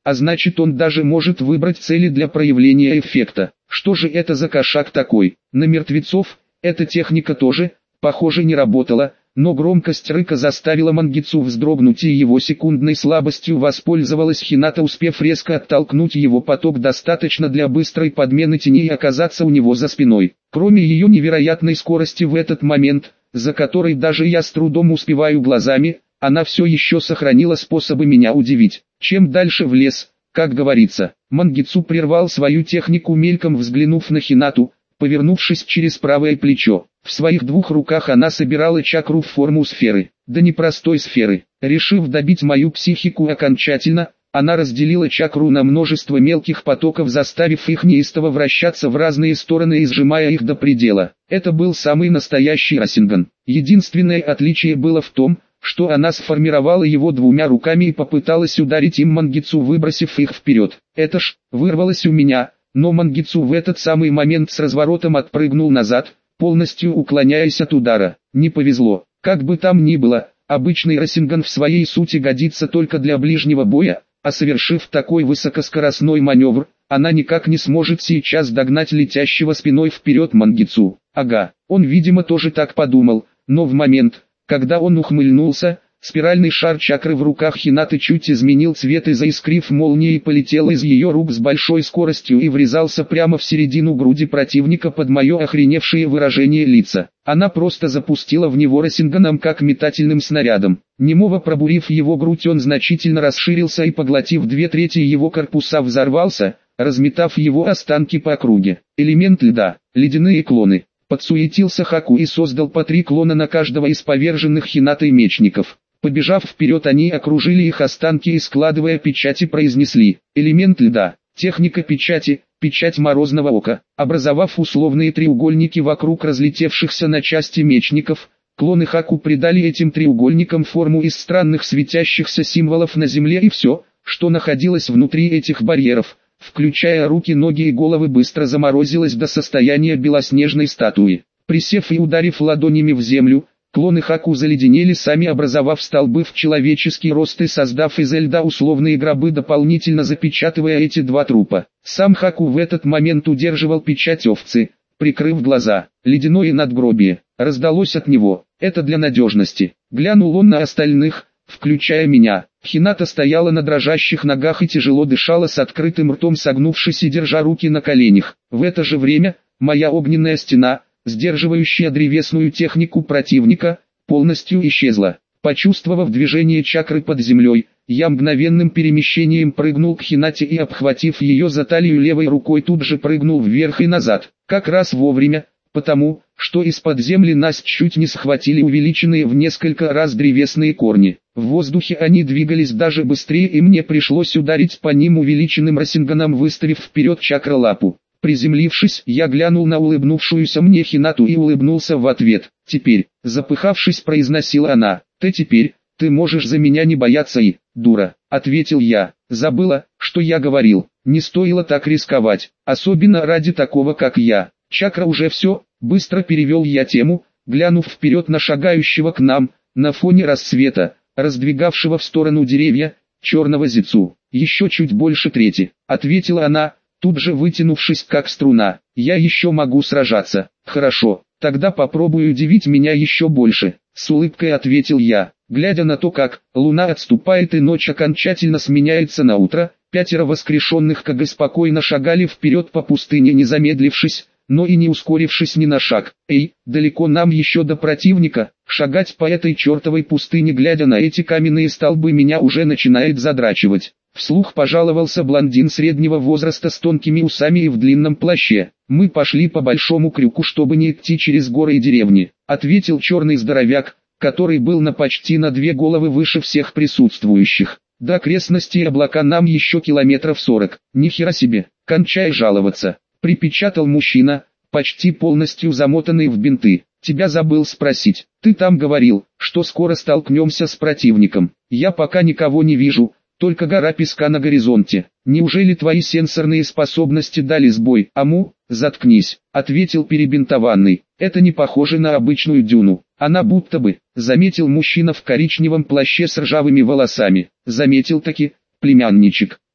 а значит он даже может выбрать цели для проявления эффекта. Что же это за кошак такой? На мертвецов эта техника тоже, похоже, не работала, но громкость рыка заставила Мангицу вздрогнуть, и его секундной слабостью воспользовалась Хината, успев резко оттолкнуть его поток достаточно для быстрой подмены тени и оказаться у него за спиной. Кроме ее невероятной скорости в этот момент, за которой даже я с трудом успеваю глазами, она все еще сохранила способы меня удивить. Чем дальше в лес, как говорится, Мангицу прервал свою технику, мельком взглянув на Хинату, повернувшись через правое плечо. В своих двух руках она собирала чакру в форму сферы, да не простой сферы. Решив добить мою психику окончательно, она разделила чакру на множество мелких потоков, заставив их неистово вращаться в разные стороны и сжимая их до предела. Это был самый настоящий Расинган. Единственное отличие было в том, что она сформировала его двумя руками и попыталась ударить им Мангицу, выбросив их вперед. Это ж, вырвалось у меня, но Мангицу в этот самый момент с разворотом отпрыгнул назад, полностью уклоняясь от удара. Не повезло. Как бы там ни было, обычный Расинган в своей сути годится только для ближнего боя, а совершив такой высокоскоростной маневр, она никак не сможет сейчас догнать летящего спиной вперед Мангицу. Ага, он видимо тоже так подумал, но в момент, когда он ухмыльнулся, спиральный шар чакры в руках Хинаты чуть изменил цвет и, заискрив молнией, полетел из ее рук с большой скоростью и врезался прямо в середину груди противника под мое охреневшее выражение лица. Она просто запустила в него Расинганом как метательным снарядом. Немого пробурив его грудь, он значительно расширился и, поглотив две трети его корпуса, взорвался, разметав его останки по округе. Элемент льда, ледяные клоны. Подсуетился Хаку и создал по три клона на каждого из поверженных Хинатой мечников. Побежав вперед, они окружили их останки и, складывая печати, произнесли: элемент льда, техника печати, печать морозного ока. Образовав условные треугольники вокруг разлетевшихся на части мечников, клоны Хаку придали этим треугольникам форму из странных светящихся символов на земле, и все, что находилось внутри этих барьеров, включая руки, ноги и головы, быстро заморозилось до состояния белоснежной статуи. Присев и ударив ладонями в землю, клоны Хаку заледенели сами, образовав столбы в человеческий рост и создав из льда условные гробы, дополнительно запечатывая эти два трупа. Сам Хаку в этот момент удерживал печать овцы, прикрыв глаза. Ледяное надгробие раздалось от него. Это для надежности. Глянул он на остальных, включая меня. Хината стояла на дрожащих ногах и тяжело дышала, с открытым ртом согнувшись и держа руки на коленях. В это же время, моя огненная стена, сдерживающая древесную технику противника, полностью исчезла. Почувствовав движение чакры под землей, я мгновенным перемещением прыгнул к Хинате и, обхватив ее за талию левой рукой, тут же прыгнул вверх и назад. Как раз вовремя, потому что из-под земли нас чуть не схватили увеличенные в несколько раз древесные корни. В воздухе они двигались даже быстрее, и мне пришлось ударить по ним увеличенным Расинганом, выставив вперед чакра-лапу. Приземлившись, я глянул на улыбнувшуюся мне Хинату и улыбнулся в ответ. «Теперь», запыхавшись, произносила она, «ты теперь, ты можешь за меня не бояться и, дура», ответил я. Забыла, что я говорил, не стоило так рисковать, особенно ради такого, как я. Чакра уже все, быстро перевел я тему, глянув вперед на шагающего к нам, на фоне рассвета, раздвигавшего в сторону деревья, черного Зицу. «Еще чуть больше трети», ответила она, тут же вытянувшись как струна. «Я еще могу сражаться». «Хорошо, тогда попробуй удивить меня еще больше», с улыбкой ответил я. Глядя на то, как луна отступает и ночь окончательно сменяется на утро, пятеро воскрешенных Кага спокойно шагали вперед по пустыне, не замедлившись, но и не ускорившись ни на шаг. «Эй, далеко нам еще до противника, шагать по этой чертовой пустыне, глядя на эти каменные столбы, меня уже начинает задрачивать», вслух пожаловался блондин среднего возраста с тонкими усами и в длинном плаще. «Мы пошли по большому крюку, чтобы не идти через горы и деревни», ответил черный здоровяк, который был на почти на две головы выше всех присутствующих. «До окрестностей облака нам еще километров сорок». «Ни хера себе, кончай жаловаться», припечатал мужчина, почти полностью замотанный в бинты. «Тебя забыл спросить, ты там говорил, что скоро столкнемся с противником. Я пока никого не вижу, только гора песка на горизонте. Неужели твои сенсорные способности дали сбой?» «Аму, заткнись», ответил перебинтованный. «Это не похоже на обычную дюну. Она будто бы», заметил мужчина в коричневом плаще с ржавыми волосами. «Заметил таки, племянничек.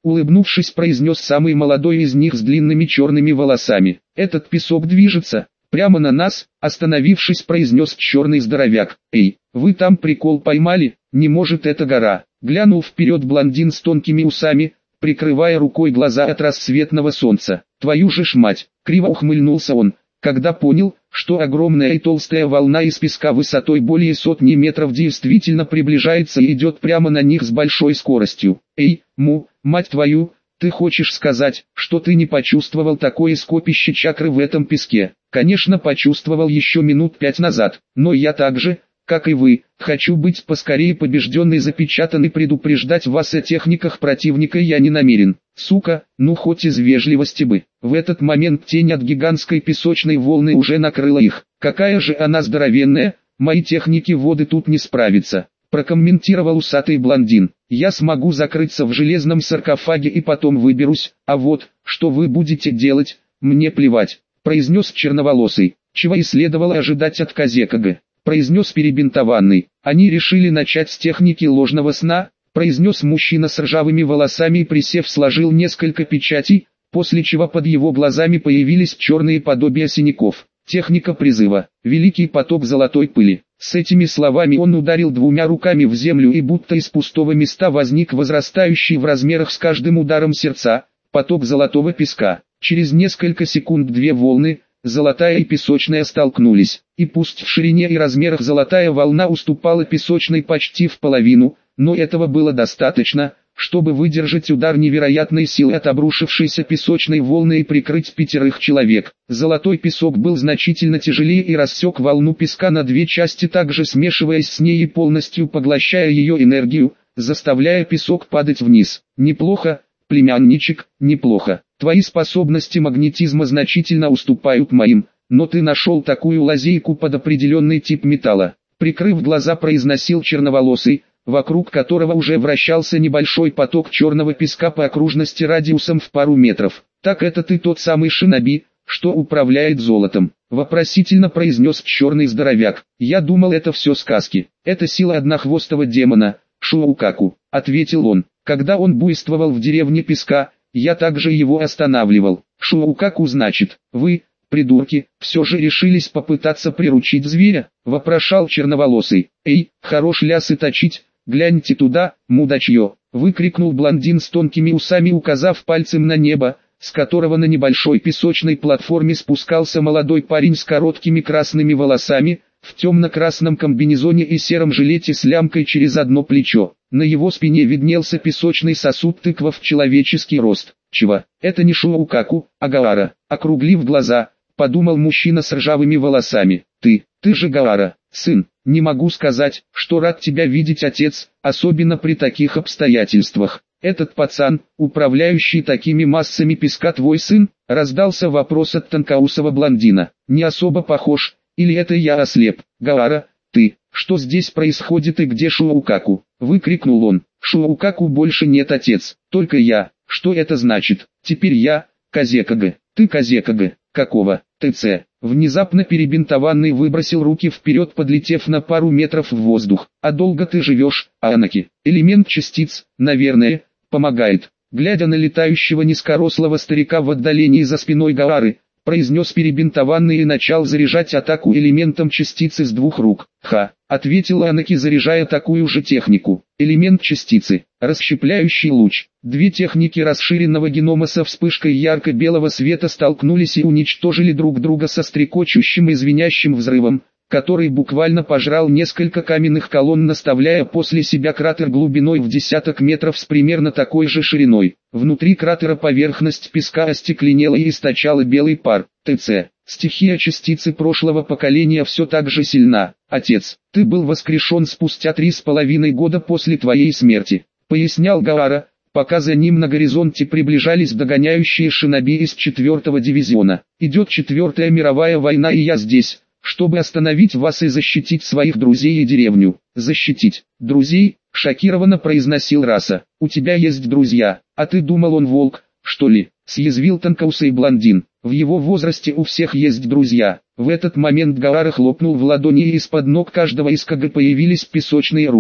улыбнувшись, произнес самый молодой из них с длинными черными волосами. Этот песок движется прямо на нас, остановившись, произнес черный здоровяк. Эй, вы там прикол поймали? Не может, это гора. Глянул вперед блондин с тонкими усами, прикрывая рукой глаза от рассветного солнца. Твою же ж мать, криво ухмыльнулся он, когда понял, что огромная и толстая волна из песка высотой более сотни метров действительно приближается и идет прямо на них с большой скоростью. Эй, му, мать твою, ты хочешь сказать, что ты не почувствовал такое скопище чакры в этом песке? Конечно, почувствовал еще минут пять назад, но я также, как и вы, хочу быть поскорее побежден и запечатан, и предупреждать вас о техниках противника я не намерен. Сука, ну хоть из вежливости бы. В этот момент тень от гигантской песочной волны уже накрыла их. Какая же она здоровенная, мои техники воды тут не справятся, прокомментировал усатый блондин. Я смогу закрыться в железном саркофаге и потом выберусь, а вот, что вы будете делать, мне плевать, произнес черноволосый, чего и следовало ожидать от Казекага. Произнес перебинтованный. Они решили начать с техники ложного сна, произнес мужчина с ржавыми волосами и, присев, сложил несколько печатей, после чего под его глазами появились черные подобия синяков. Техника призыва. Великий поток золотой пыли. С этими словами он ударил двумя руками в землю, и будто из пустого места возник возрастающий в размерах с каждым ударом сердца поток золотого песка. Через несколько секунд две волны, золотая и песочная, столкнулись, и пусть в ширине и размерах золотая волна уступала песочной почти в половину, но этого было достаточно, чтобы выдержать удар невероятной силы от обрушившейся песочной волны и прикрыть пятерых человек. Золотой песок был значительно тяжелее и рассек волну песка на две части, также смешиваясь с ней и полностью поглощая ее энергию, заставляя песок падать вниз. Неплохо, племянничек, неплохо. Твои способности магнетизма значительно уступают моим, но ты нашел такую лазейку под определенный тип металла. Прикрыв глаза, произносил черноволосый, вокруг которого уже вращался небольшой поток черного песка по окружности радиусом в пару метров. Так это ты тот самый шиноби, что управляет золотом? Вопросительно произнес черный здоровяк. Я думал, это все сказки. Это сила однохвостого демона, Шоукаку, ответил он. Когда он буйствовал в деревне песка, я также его останавливал. Шоукаку, значит, вы, придурки, все же решились попытаться приручить зверя? Вопрошал черноволосый. Эй, хорош лясы точить, гляньте туда, мудачье, выкрикнул блондин с тонкими усами, указав пальцем на небо, с которого на небольшой песочной платформе спускался молодой парень с короткими красными волосами, в темно-красном комбинезоне и сером жилете с лямкой через одно плечо. На его спине виднелся песочный сосуд тыква в человеческий рост. Чего? Это не Шоукаку, а Гаара. Округлив глаза, подумал мужчина с ржавыми волосами. Ты, ты же Гаара, сын. Не могу сказать, что рад тебя видеть, отец, особенно при таких обстоятельствах. Этот пацан, управляющий такими массами песка, твой сын? Раздался вопрос от тонкоусого блондина. Не особо похож, или это я ослеп? Гаара, ты, что здесь происходит и где Шоукаку? Выкрикнул он. Шоукаку больше нет, отец, только я. Что это значит? Теперь я, Казекага. Ты Казекага, какого? ТЦ. Внезапно перебинтованный выбросил руки вперед, подлетев на пару метров в воздух. А долго ты живешь, Анаки? Элемент частиц, наверное, помогает. Глядя на летающего низкорослого старика в отдалении за спиной Гаары, произнес перебинтованный и начал заряжать атаку элементом частицы с двух рук. Ха, ответил Анаки, заряжая такую же технику. Элемент частицы, расщепляющий луч. Две техники расширенного генома со вспышкой ярко-белого света столкнулись и уничтожили друг друга со стрекочущим и звенящим взрывом, который буквально пожрал несколько каменных колонн, наставляя после себя кратер глубиной в десяток метров с примерно такой же шириной. Внутри кратера поверхность песка остекленела и источала белый пар. ТЦ. Стихия частицы прошлого поколения все так же сильна. Отец, ты был воскрешен спустя три с половиной года после твоей смерти, пояснял Гаара, пока за ним на горизонте приближались догоняющие шиноби из четвертого дивизиона. Идет четвертая мировая война, и я здесь, чтобы остановить вас и защитить своих друзей и деревню. Защитить друзей? Шокированно произносил Раса. У тебя есть друзья, а ты думал, он волк, что ли? Съязвил тонкоусый блондин. В его возрасте у всех есть друзья. В этот момент Гаара хлопнул в ладони, и из-под ног каждого из КГ появились песочные руки.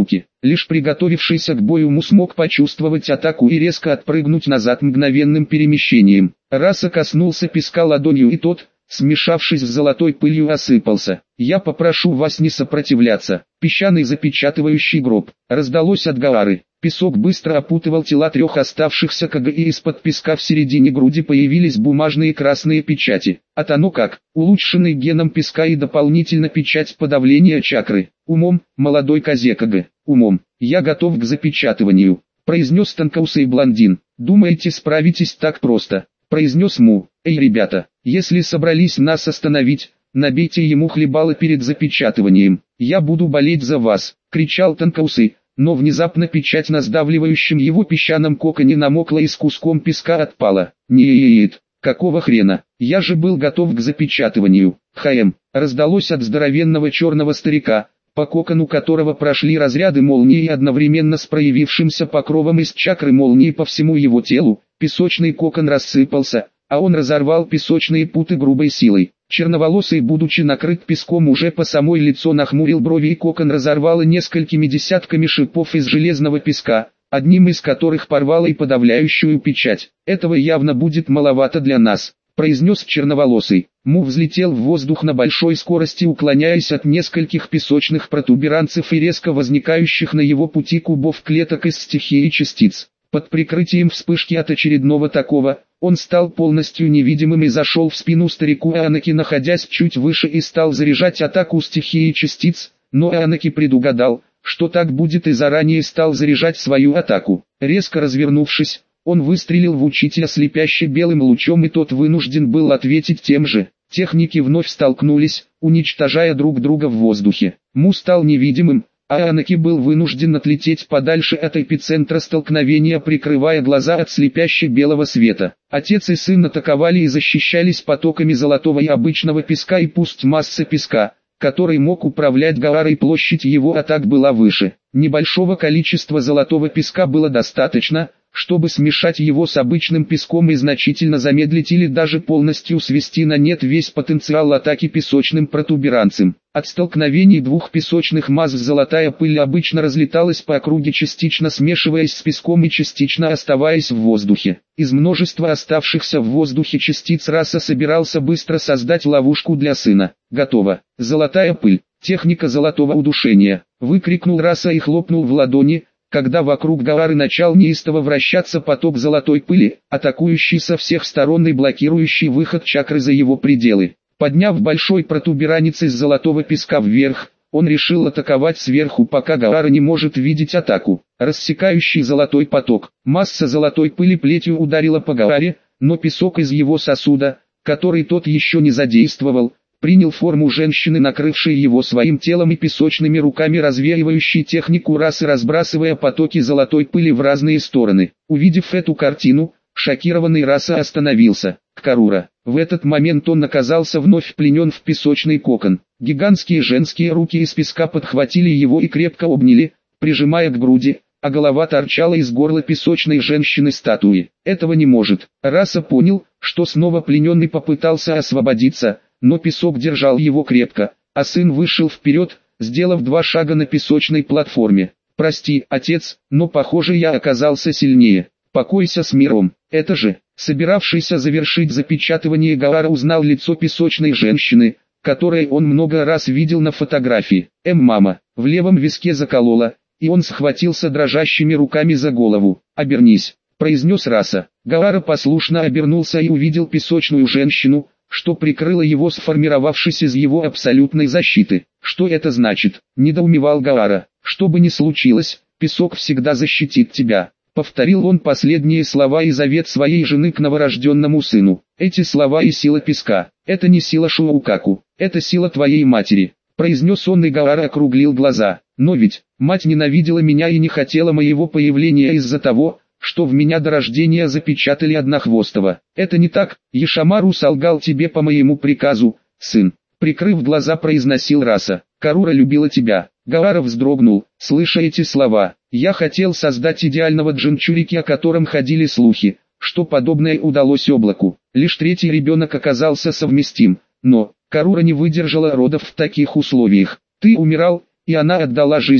Лишь приготовившийся к бою Му смог почувствовать атаку и резко отпрыгнуть назад мгновенным перемещением. Раса коснулся песка ладонью, и тот, смешавшись с золотой пылью, осыпался. «Я попрошу вас не сопротивляться». Песчаный запечатывающий гроб раздалось от Гаары. Песок быстро опутывал тела трех оставшихся КГ, и из-под песка в середине груди появились бумажные красные печати. А то ну как, улучшенный геном песка и дополнительно печать подавления чакры. «Умом, молодой козе КГ, умом, я готов к запечатыванию», произнес тонкоусый блондин. «Думаете, справитесь так просто?» произнес Му. «Эй, ребята, если собрались нас остановить, набейте ему хлебало перед запечатыванием. Я буду болеть за вас», кричал тонкоусый. Но внезапно печать на сдавливающем его песчаном коконе намокла и с куском песка отпала. «Нет, какого хрена, я же был готов к запечатыванию». «Хаем», раздалось от здоровенного черного старика, по кокону которого прошли разряды молнии, и одновременно с проявившимся покровом из чакры молнии по всему его телу, песочный кокон рассыпался, а он разорвал песочные путы грубой силой. Черноволосый, будучи накрыт песком уже по самое лицо, нахмурил брови, и кокон разорвало несколькими десятками шипов из железного песка, одним из которых порвало и подавляющую печать. «Этого явно будет маловато для нас», произнес черноволосый. Му взлетел в воздух на большой скорости, уклоняясь от нескольких песочных протуберанцев и резко возникающих на его пути кубов клеток из стихии частиц. Под прикрытием вспышки от очередного такого, он стал полностью невидимым и зашел в спину старику Анаки, находясь чуть выше, и стал заряжать атаку стихии частиц, но Анаки предугадал, что так будет, и заранее стал заряжать свою атаку. Резко развернувшись, он выстрелил в учителя слепяще белым лучом, и тот вынужден был ответить тем же. Техники вновь столкнулись, уничтожая друг друга в воздухе. Му стал невидимым, а Анаки был вынужден отлететь подальше от эпицентра столкновения, прикрывая глаза от слепяще белого света. Отец и сын атаковали и защищались потоками золотого и обычного песка, и пусть масса песка, который мог управлять Гаарой, площадь его атак была выше, небольшого количества золотого песка было достаточно, чтобы смешать его с обычным песком и значительно замедлить или даже полностью свести на нет весь потенциал атаки песочным протуберанцем. От столкновений двух песочных масс золотая пыль обычно разлеталась по округе, частично смешиваясь с песком и частично оставаясь в воздухе. Из множества оставшихся в воздухе частиц Раса собирался быстро создать ловушку для сына. «Готово. Золотая пыль. Техника золотого удушения», выкрикнул Раса и хлопнул в ладони, когда вокруг Гаары начал неистово вращаться поток золотой пыли, атакующий со всех сторон и блокирующий выход чакры за его пределы. Подняв большой протуберанец из золотого песка вверх, он решил атаковать сверху, пока Гаара не может видеть атаку. Рассекающий золотой поток. Масса золотой пыли плетью ударила по Гааре, но песок из его сосуда, который тот еще не задействовал, принял форму женщины, накрывшей его своим телом и песочными руками развеивающей технику Расы, разбрасывая потоки золотой пыли в разные стороны. Увидев эту картину, шокированный Раса остановился. Карура. В этот момент он оказался вновь пленен в песочный кокон. Гигантские женские руки из песка подхватили его и крепко обняли, прижимая к груди, а голова торчала из горла песочной женщины-статуи. Этого не может. Раса понял, что снова плененный попытался освободиться, но песок держал его крепко, а сын вышел вперед, сделав два шага на песочной платформе. «Прости, отец, но похоже, я оказался сильнее. Покойся с миром». Это же, собиравшийся завершить запечатывание, Гаара узнал лицо песочной женщины, которое он много раз видел на фотографии. «Эм, мама», в левом виске заколола, и он схватился дрожащими руками за голову. «Обернись», произнес Раса. Гаара послушно обернулся и увидел песочную женщину, что прикрыло его, сформировавшись из его абсолютной защиты. «Что это значит?» – недоумевал Гаара. «Что бы ни случилось, песок всегда защитит тебя», – повторил он последние слова и завет своей жены к новорожденному сыну. «Эти слова и сила песка – это не сила Шоукаку, это сила твоей матери», – произнес он, и Гаара округлил глаза. «Но ведь, мать ненавидела меня и не хотела моего появления из-за того, что в меня до рождения запечатали Однохвостого. Это не так, Ешамару солгал тебе по моему приказу, сын», прикрыв глаза, произносил Раса. «Карура любила тебя». Гаара вздрогнул, слыша эти слова. «Я хотел создать идеального Джинчурики, о котором ходили слухи, что подобное удалось облаку. Лишь третий ребенок оказался совместим, но Карура не выдержала родов в таких условиях. Ты умирал, и она отдала жизнь,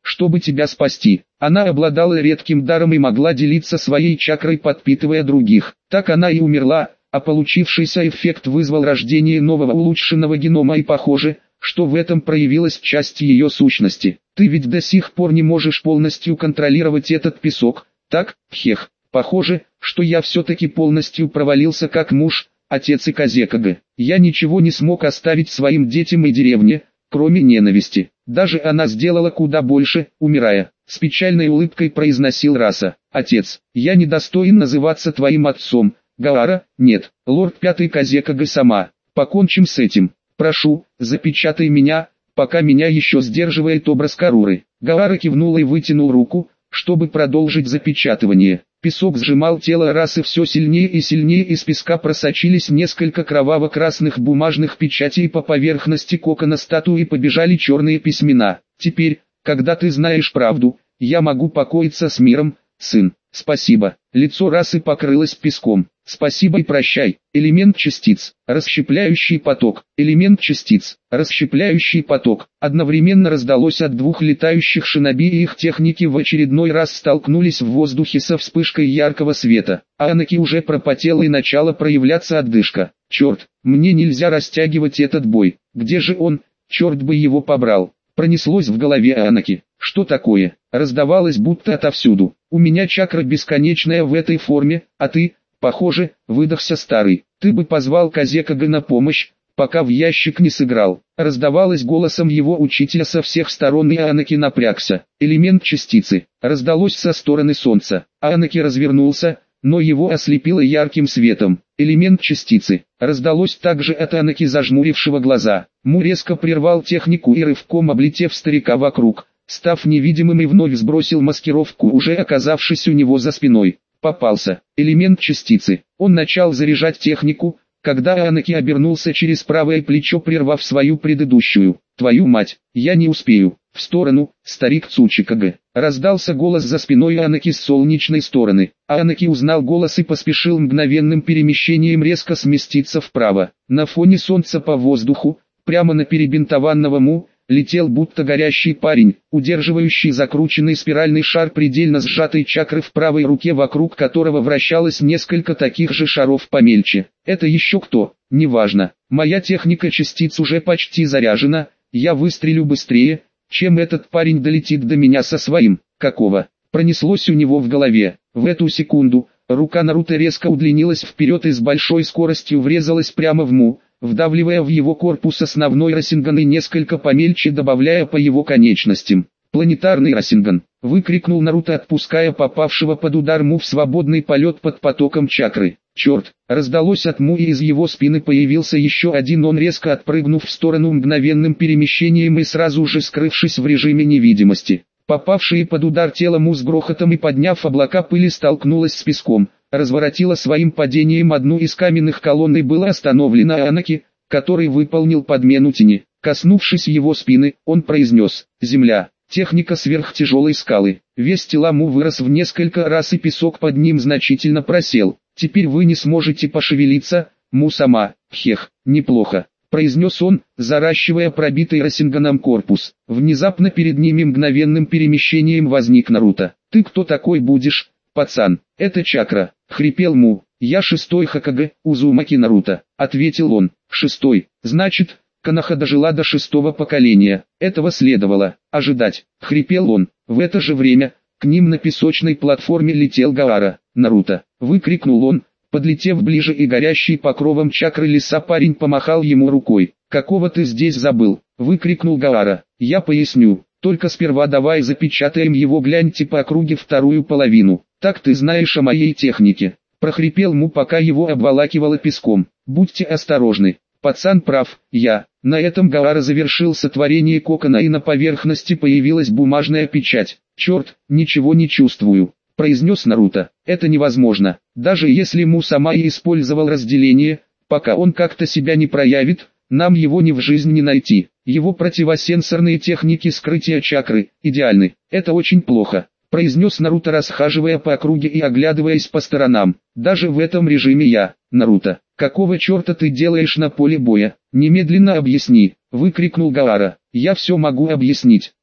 чтобы тебя спасти. Она обладала редким даром и могла делиться своей чакрой, подпитывая других. Так она и умерла, а получившийся эффект вызвал рождение нового улучшенного генома, и похоже, что в этом проявилась часть ее сущности. Ты ведь до сих пор не можешь полностью контролировать этот песок, так, Хех? Похоже, что я все-таки полностью провалился как муж, отец и Казекага. Я ничего не смог оставить своим детям и деревне, кроме ненависти. Даже она сделала куда больше, умирая. С печальной улыбкой произносил Раса. Отец, я недостоин называться твоим отцом. Гаара, нет, лорд Пятый Казекага сама. Покончим с этим. Прошу, запечатай меня, пока меня еще сдерживает образ Каруры. Гаара кивнул и вытянул руку, чтобы продолжить запечатывание. Песок сжимал тело Расы все сильнее и сильнее, из песка просочились несколько кроваво-красных бумажных печатей по поверхности кокона статуи, побежали черные письмена. Теперь, когда ты знаешь правду, я могу покоиться с миром, сын. Спасибо. Лицо Расы покрылось песком. Спасибо и прощай. Элемент частиц. Расщепляющий поток. Элемент частиц. Расщепляющий поток. Одновременно раздалось от двух летающих шиноби, и их техники в очередной раз столкнулись в воздухе со вспышкой яркого света. А Анаки уже пропотела и начала проявляться отдышка. Черт, мне нельзя растягивать этот бой. Где же он? Черт бы его побрал. Пронеслось в голове Анаки. Что такое? Раздавалось будто отовсюду. У меня чакра бесконечная в этой форме, а ты, похоже, выдохся старый. Ты бы позвал Казекага на помощь, пока в ящик не сыграл. Раздавалось голосом его учителя со всех сторон, и Анаки напрягся. Элемент частицы. Раздалось со стороны солнца. Анаки развернулся, но его ослепило ярким светом. Элемент частицы. Раздалось также от Анаки, зажмурившего глаза. Му резко прервал технику и, рывком облетев старика вокруг, став невидимым, и вновь сбросил маскировку, уже оказавшись у него за спиной. Попался. Элемент частицы. Он начал заряжать технику, когда Анаки обернулся через правое плечо, прервав свою предыдущую. «Твою мать, я не успею!» «В сторону, старик Цучикага!» Раздался голос за спиной Анаки с солнечной стороны. Анаки узнал голос и поспешил мгновенным перемещением резко сместиться вправо. На фоне солнца по воздуху, прямо на перебинтованного Му, летел будто горящий парень, удерживающий закрученный спиральный шар предельно сжатой чакры в правой руке, вокруг которого вращалось несколько таких же шаров помельче. Это еще кто? Неважно. Моя техника частиц уже почти заряжена, я выстрелю быстрее, чем этот парень долетит до меня со своим. Какого? Пронеслось у него в голове. В эту секунду, рука Наруто резко удлинилась вперед и с большой скоростью врезалась прямо в Му, вдавливая в его корпус основной Расинган и несколько помельче добавляя по его конечностям. «Планетарный Расинган!» — выкрикнул Наруто, отпуская попавшего под удар Му в свободный полет под потоком чакры. «Черт!» — раздалось от Му, и из его спины появился еще один, он резко отпрыгнув в сторону мгновенным перемещением и сразу же скрывшись в режиме невидимости. Попавшие под удар тело Му с грохотом и подняв облака пыли столкнулось с песком, разворотило своим падением одну из каменных колонн и было остановлено Анаки, который выполнил подмену тени. Коснувшись его спины, он произнес: «Земля». Техника сверхтяжелой скалы. Вес тела Му вырос в несколько раз, и песок под ним значительно просел. «Теперь вы не сможете пошевелиться, Му-сама». «Хех, неплохо», — произнес он, заращивая пробитый Расинганом корпус. Внезапно перед ними мгновенным перемещением возник Наруто. «Ты кто такой будешь, пацан?» «Это чакра», — хрипел Му. «Я шестой Хокаге, Узумаки Наруто», — ответил он. «Шестой, значит, Коноха дожила до шестого поколения. Этого следовало ожидать», — хрипел он. В это же время к ним на песочной платформе летел Гаара. «Наруто!» — выкрикнул он, подлетев ближе, и горящий покровом чакры леса парень помахал ему рукой. «Какого ты здесь забыл?» — выкрикнул Гаара. «Я поясню, только сперва давай запечатаем его, гляньте по округе вторую половину. Так ты знаешь о моей технике», — прохрипел Му, пока его обволакивало песком. «Будьте осторожны, пацан прав, я». На этом Гаара завершил сотворение кокона, и на поверхности появилась бумажная печать. «Черт, ничего не чувствую», — произнес Наруто. «Это невозможно. Даже если Му сама и использовал разделение, пока он как-то себя не проявит, нам его ни в жизнь не найти. Его противосенсорные техники скрытия чакры идеальны. Это очень плохо», — произнес Наруто, расхаживая по округе и оглядываясь по сторонам. «Даже в этом режиме я, Наруто, какого черта ты делаешь на поле боя? Немедленно объясни», — выкрикнул Гаара. «Я все могу объяснить»,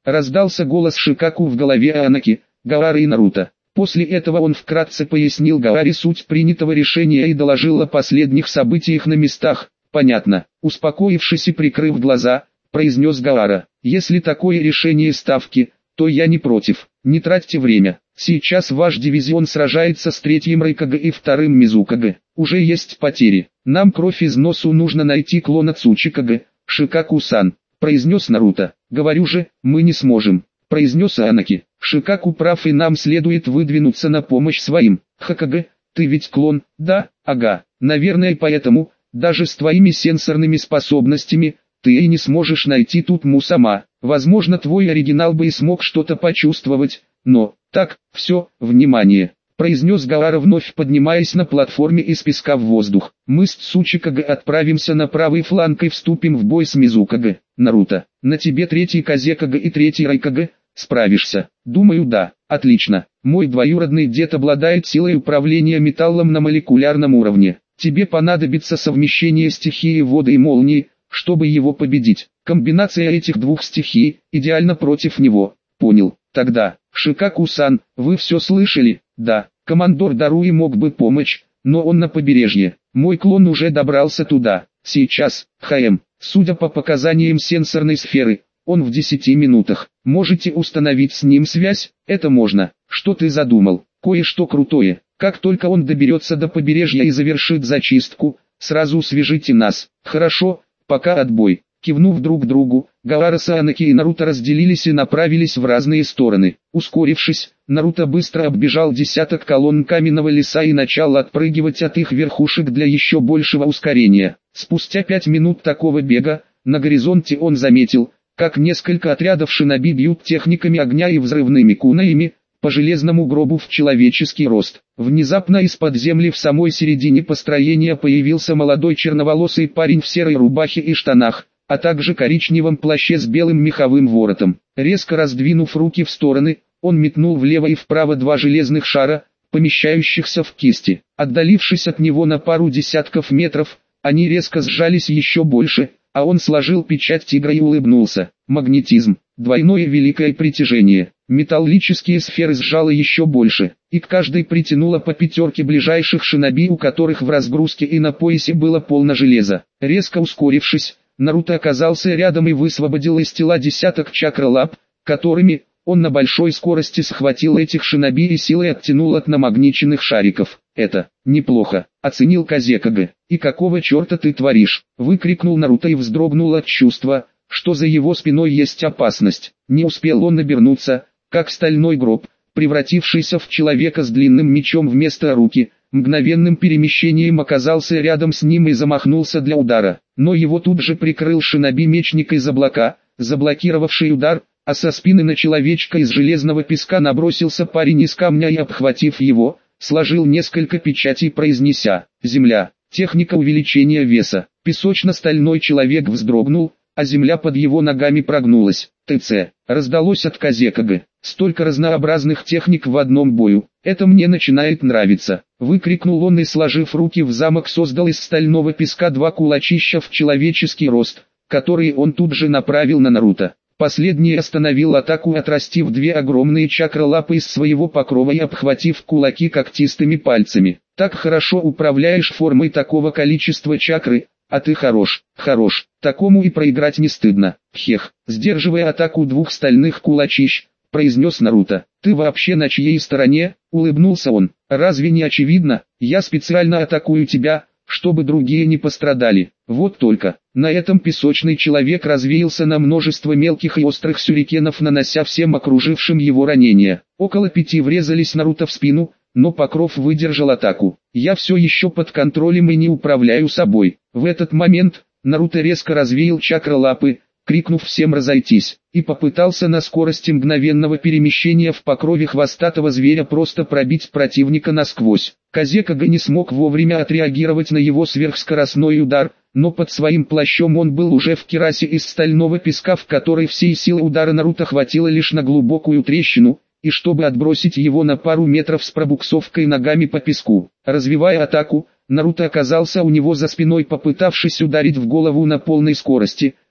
раздался голос Шикаку в голове Анаки, Гаары и Наруто. После этого он вкратце пояснил Гааре суть принятого решения и доложил о последних событиях на местах. Понятно. Успокоившись и прикрыв глаза, произнес Гаара: если такое решение ставки, то я не против. Не тратьте время. Сейчас ваш дивизион сражается с третьим Райкаге и вторым Мизукаге. Уже есть потери. Нам кровь из носу нужно найти клона Цучикаге, Шикаку-сан, произнес Наруто. Говорю же, мы не сможем, произнес Анаки. Шикаку прав и нам следует выдвинуться на помощь своим. Хокаге, ты ведь клон? Да, ага. Наверное поэтому, даже с твоими сенсорными способностями, ты и не сможешь найти тут Му сама. Возможно, твой оригинал бы и смог что-то почувствовать, но... Так, все, внимание, произнес Гаара, вновь поднимаясь на платформе из песка в воздух. Мы с Цучикаге отправимся на правый фланг и вступим в бой с Мизукаге. Наруто, на тебе третий Казекаге и третий Райкаге, справишься? Думаю, да. Отлично. Мой двоюродный дед обладает силой управления металлом на молекулярном уровне. Тебе понадобится совмещение стихии воды и молнии, чтобы его победить. Комбинация этих двух стихий идеально против него. Понял. Тогда, Шикаку-сан, вы все слышали? Да, командор Даруи мог бы помочь, но он на побережье. Мой клон уже добрался туда. Сейчас, ХМ, судя по показаниям сенсорной сферы, он в десяти минутах. Можете установить с ним связь? Это можно. Что ты задумал? Кое-что крутое. Как только он доберется до побережья и завершит зачистку, сразу свяжите нас. Хорошо, пока отбой. Кивнув друг другу, Гаара, Анаки и Наруто разделились и направились в разные стороны. Ускорившись, Наруто быстро оббежал десяток колонн каменного леса и начал отпрыгивать от их верхушек для еще большего ускорения. Спустя пять минут такого бега, на горизонте он заметил, как несколько отрядов шиноби бьют техниками огня и взрывными кунаями по железному гробу в человеческий рост. Внезапно из-под земли в самой середине построения появился молодой черноволосый парень в серой рубахе и штанах, а также коричневом плаще с белым меховым воротом. Резко раздвинув руки в стороны, он метнул влево и вправо два железных шара, помещающихся в кисти. Отдалившись от него на пару десятков метров, они резко сжались еще больше, а он сложил печать тигра и улыбнулся. Магнетизм, двойное великое притяжение. Металлические сферы сжало еще больше, и к каждой притянуло по пятерке ближайших шиноби, у которых в разгрузке и на поясе было полно железа. Резко ускорившись, Наруто оказался рядом и высвободил из тела десяток чакра-лап, которыми он на большой скорости схватил этих шиноби и силой оттянул от намагниченных шариков. «Это неплохо», — оценил Казекаге. «И какого черта ты творишь?» — выкрикнул Наруто и вздрогнул от чувства, что за его спиной есть опасность. Не успел он обернуться, как стальной гроб, превратившийся в человека с длинным мечом вместо руки, мгновенным перемещением оказался рядом с ним и замахнулся для удара. Но его тут же прикрыл шиноби-мечник из облака, заблокировавший удар, а со спины на человечка из железного песка набросился парень из камня и, обхватив его, сложил несколько печатей, произнеся: «Земля, техника увеличения веса». Песочно-стальной человек вздрогнул, а земля под его ногами прогнулась. «ТЦ!» раздалось от Казекаге. «Столько разнообразных техник в одном бою, это мне начинает нравиться!» Выкрикнул он и, сложив руки в замок, создал из стального песка два кулачища в человеческий рост, которые он тут же направил на Наруто. Последний остановил атаку, отрастив две огромные чакролапы из своего покрова и обхватив кулаки когтистыми пальцами. «Так хорошо управляешь формой такого количества чакры, а ты хорош, хорош, такому и проиграть не стыдно». «Хех», сдерживая атаку двух стальных кулачищ, произнес Наруто. «Ты вообще на чьей стороне?» — улыбнулся он. «Разве не очевидно? Я специально атакую тебя, чтобы другие не пострадали. Вот только». На этом песочный человек развеялся на множество мелких и острых сюрикенов, нанося всем окружившим его ранения. Около пяти врезались Наруто в спину, но покров выдержал атаку. «Я все еще под контролем и не управляю собой». В этот момент Наруто резко развеял чакролапы, крикнув всем разойтись, и попытался на скорости мгновенного перемещения в покрове хвостатого зверя просто пробить противника насквозь. Казекаге не смог вовремя отреагировать на его сверхскоростной удар, но под своим плащом он был уже в кирасе из стального песка, в которой всей силы удара Наруто хватило лишь на глубокую трещину, и чтобы отбросить его на пару метров с пробуксовкой ногами по песку. Развивая атаку, Наруто оказался у него за спиной, попытавшись ударить в голову на полной скорости,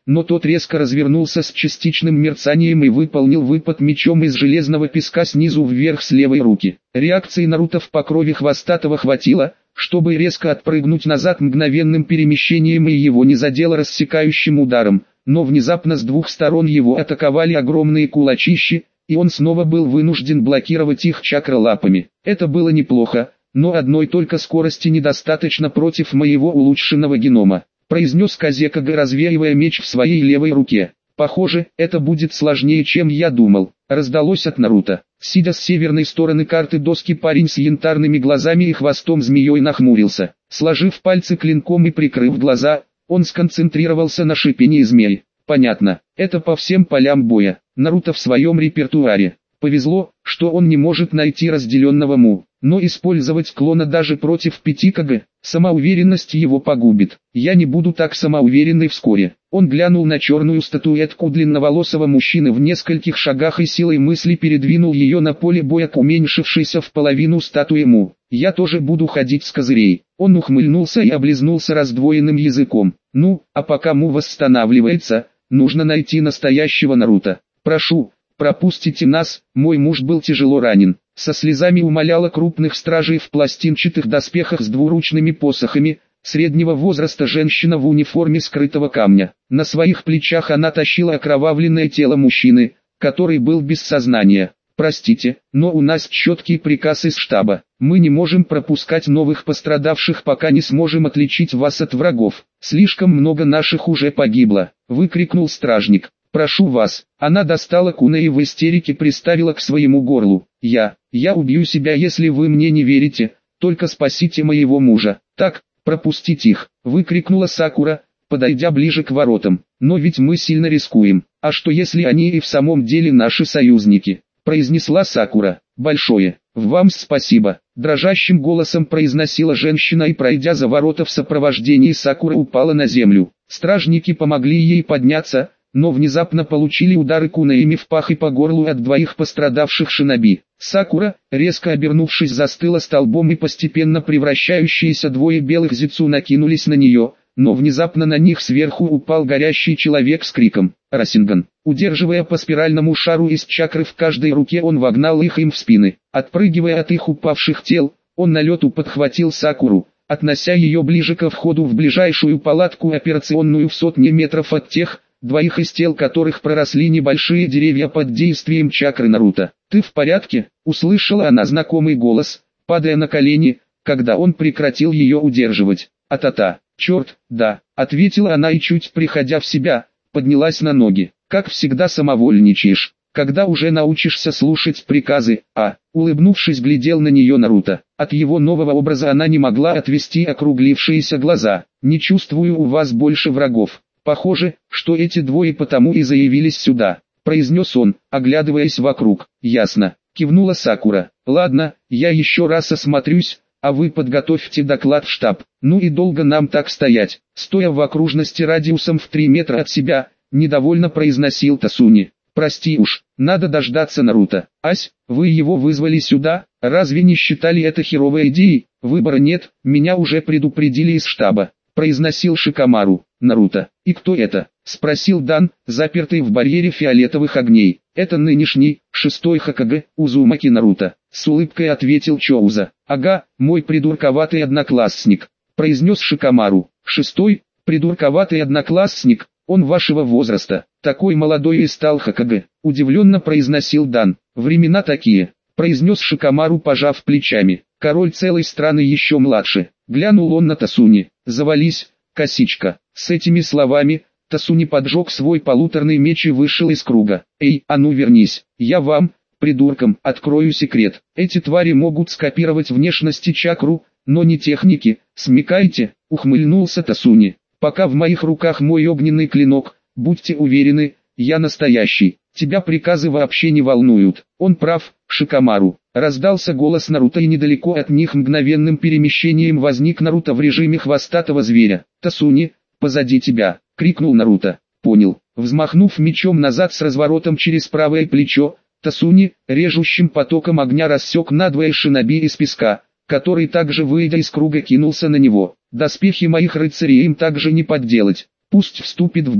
но тот резко развернулся с частичным мерцанием и выполнил выпад мечом из железного песка снизу вверх с левой руки. Реакции Наруто в покрове Хвостатого хватило, чтобы резко отпрыгнуть назад мгновенным перемещением, и его не задело рассекающим ударом, но внезапно с двух сторон его атаковали огромные кулачищи, и он снова был вынужден блокировать их чакра-лапами. Это было неплохо, но одной только скорости недостаточно против моего улучшенного генома, произнес Казекага, развеивая меч в своей левой руке. Похоже, это будет сложнее, чем я думал, раздалось от Наруто. Сидя с северной стороны карты доски, парень с янтарными глазами и хвостом змеей нахмурился. Сложив пальцы клинком и прикрыв глаза, он сконцентрировался на шипении змей. Понятно, это по всем полям боя. Наруто в своем репертуаре. Повезло, что он не может найти разделенного му, но использовать клона даже против пяти кг, самоуверенность его погубит. Я не буду так самоуверенный вскоре. Он глянул на черную статуэтку длинноволосого мужчины в нескольких шагах и силой мысли передвинул ее на поле боя к уменьшившейся в половину статуе му. Я тоже буду ходить с козырей. Он ухмыльнулся и облизнулся раздвоенным языком. Ну, а пока му восстанавливается, нужно найти настоящего Наруто. Прошу, пропустите нас, мой муж был тяжело ранен. Со слезами умоляла крупных стражей в пластинчатых доспехах с двуручными посохами, среднего возраста женщина в униформе скрытого камня. На своих плечах она тащила окровавленное тело мужчины, который был без сознания. Простите, но у нас четкий приказ из штаба. Мы не можем пропускать новых пострадавших, пока не сможем отличить вас от врагов. Слишком много наших уже погибло, выкрикнул стражник. Прошу вас. Она достала куна и в истерике приставила к своему горлу. Я, я убью себя, если вы мне не верите, только спасите моего мужа. Так, пропустить их, выкрикнула Сакура, подойдя ближе к воротам. Но ведь мы сильно рискуем. А что если они и в самом деле наши союзники? Произнесла Сакура. Большое, вам спасибо, дрожащим голосом произносила женщина и, пройдя за ворота в сопровождении Сакуры, упала на землю. Стражники помогли ей подняться, но внезапно получили удары кунаими в пах и по горлу от двоих пострадавших шиноби. Сакура, резко обернувшись, застыла столбом, и постепенно превращающиеся двое белых зицу накинулись на нее, но внезапно на них сверху упал горящий человек с криком «Расинган!». Удерживая по спиральному шару из чакры в каждой руке, он вогнал их им в спины. Отпрыгивая от их упавших тел, он на лету подхватил Сакуру, относя ее ближе ко входу в ближайшую палатку операционную в сотни метров от тех, двоих из тел которых проросли небольшие деревья под действием чакры Наруто. «Ты в порядке?» — услышала она знакомый голос, падая на колени, когда он прекратил ее удерживать. «А-та-та, черт, да», — ответила она и, чуть приходя в себя, поднялась на ноги. «Как всегда самовольничаешь, когда уже научишься слушать приказы?» А, улыбнувшись, глядел на нее Наруто. От его нового образа она не могла отвести округлившиеся глаза. «Не чувствую у вас больше врагов. Похоже, что эти двое потому и заявились сюда», — произнес он, оглядываясь вокруг. «Ясно», — кивнула Сакура. «Ладно, я еще раз осмотрюсь, а вы подготовьте доклад в штаб. Ну и долго нам так стоять?» Стоя в окружности радиусом в три метра от себя, недовольно произносил Тасуни. «Прости уж, надо дождаться Наруто». «Ась, вы его вызвали сюда? Разве не считали это херовой идеей?» «Выбора нет, меня уже предупредили из штаба», — произносил Шикамару. «Наруто, и кто это?» — спросил Дан, запертый в барьере фиолетовых огней. «Это нынешний, шестой Хокаге, Узумаки Наруто», — с улыбкой ответил Чоуза. «Ага, мой придурковатый одноклассник», — произнес Шикамару. «Шестой, придурковатый одноклассник, он вашего возраста, такой молодой и стал Хокаге», — удивленно произносил Дан. «Времена такие», — произнес Шикамару, пожав плечами. «Король целой страны еще младше». Глянул он на Тасуни. «Завались, косичка». С этими словами, Тасуни поджег свой полуторный меч и вышел из круга. «Эй, а ну вернись, я вам, придуркам, открою секрет. Эти твари могут скопировать внешности чакру, но не техники, смекаете?» — ухмыльнулся Тасуни. «Пока в моих руках мой огненный клинок, будьте уверены, я настоящий. Тебя приказы вообще не волнуют». «Он прав, Шикамару», — раздался голос Наруто, и недалеко от них мгновенным перемещением возник Наруто в режиме хвостатого зверя. «Тасуни, позади тебя!» — крикнул Наруто. «Понял». Взмахнув мечом назад с разворотом через правое плечо, Тасуни режущим потоком огня рассек надвое шиноби из песка, который также, выйдя из круга, кинулся на него. «Доспехи моих рыцарей им также не подделать. Пусть вступит в бой»,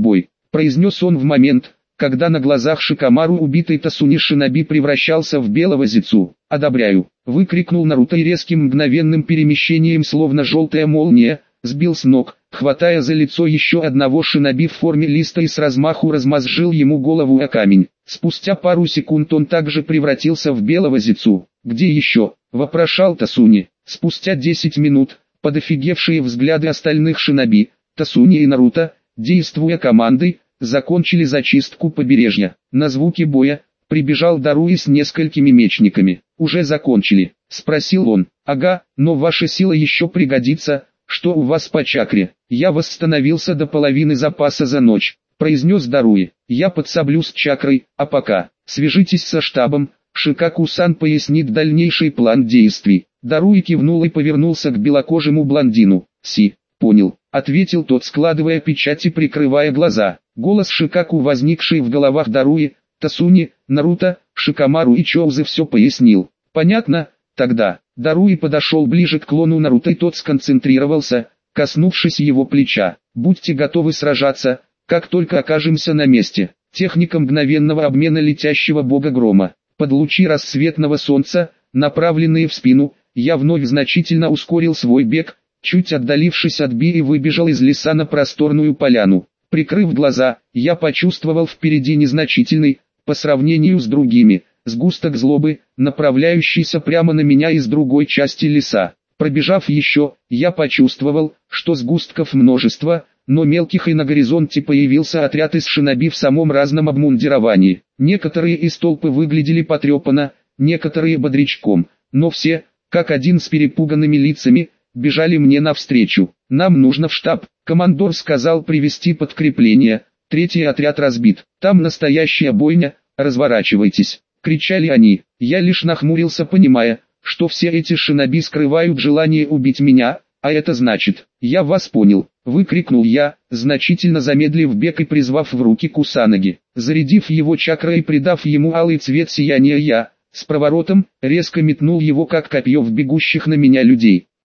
произнес он в момент, когда на глазах Шикамару убитый Тасуни Шиноби превращался в белого Зицу. «Одобряю!» — выкрикнул Наруто и резким мгновенным перемещением, словно желтая молния, сбил с ног, хватая за лицо еще одного шиноби в форме листа и с размаху размозжил ему голову о камень. Спустя пару секунд он также превратился в белого Зицу. «Где еще?» — вопрошал Тасуни. Спустя десять минут, под офигевшие взгляды остальных шиноби, Тасуни и Наруто, действуя командой, закончили зачистку побережья. На звуки боя прибежал Даруи с несколькими мечниками. «Уже закончили?» — спросил он. «Ага, но ваша сила еще пригодится. Что у вас по чакре?» «Я восстановился до половины запаса за ночь», — произнес Даруи. «Я подсоблю с чакрой, а пока свяжитесь со штабом, Шикаку-сан пояснит дальнейший план действий». Даруи кивнул и повернулся к белокожему блондину. «Си, понял», — ответил тот, складывая печать и прикрывая глаза. Голос Шикаку, возникший в головах Даруи, Тасуни, Наруто, Шикамару и Чоузы, все пояснил. «Понятно, тогда». Даруи подошел ближе к клону Наруто и тот сконцентрировался, коснувшись его плеча. «Будьте готовы сражаться, как только окажемся на месте». Техника мгновенного обмена летящего бога грома. Под лучи рассветного солнца, направленные в спину, я вновь значительно ускорил свой бег, чуть отдалившись от Би, и выбежал из леса на просторную поляну. Прикрыв глаза, я почувствовал впереди незначительный, по сравнению с другими, сгусток злобы, направляющийся прямо на меня из другой части леса. Пробежав еще, я почувствовал, что сгустков множество, но мелких, и на горизонте появился отряд из шиноби в самом разном обмундировании. Некоторые из толпы выглядели потрепанно, некоторые бодрячком, но все, как один, с перепуганными лицами, бежали мне навстречу. «Нам нужно в штаб», — командор сказал привести подкрепление. «Третий отряд разбит, там настоящая бойня, разворачивайтесь», — кричали они. Я лишь нахмурился, понимая, что все эти шиноби скрывают желание убить меня, а это значит: «Я вас понял», — выкрикнул я, значительно замедлив бег и призвав в руки Кусанаги. Зарядив его чакрой и придав ему алый цвет сияния, я, с проворотом, резко метнул его как копье в бегущих на меня людей.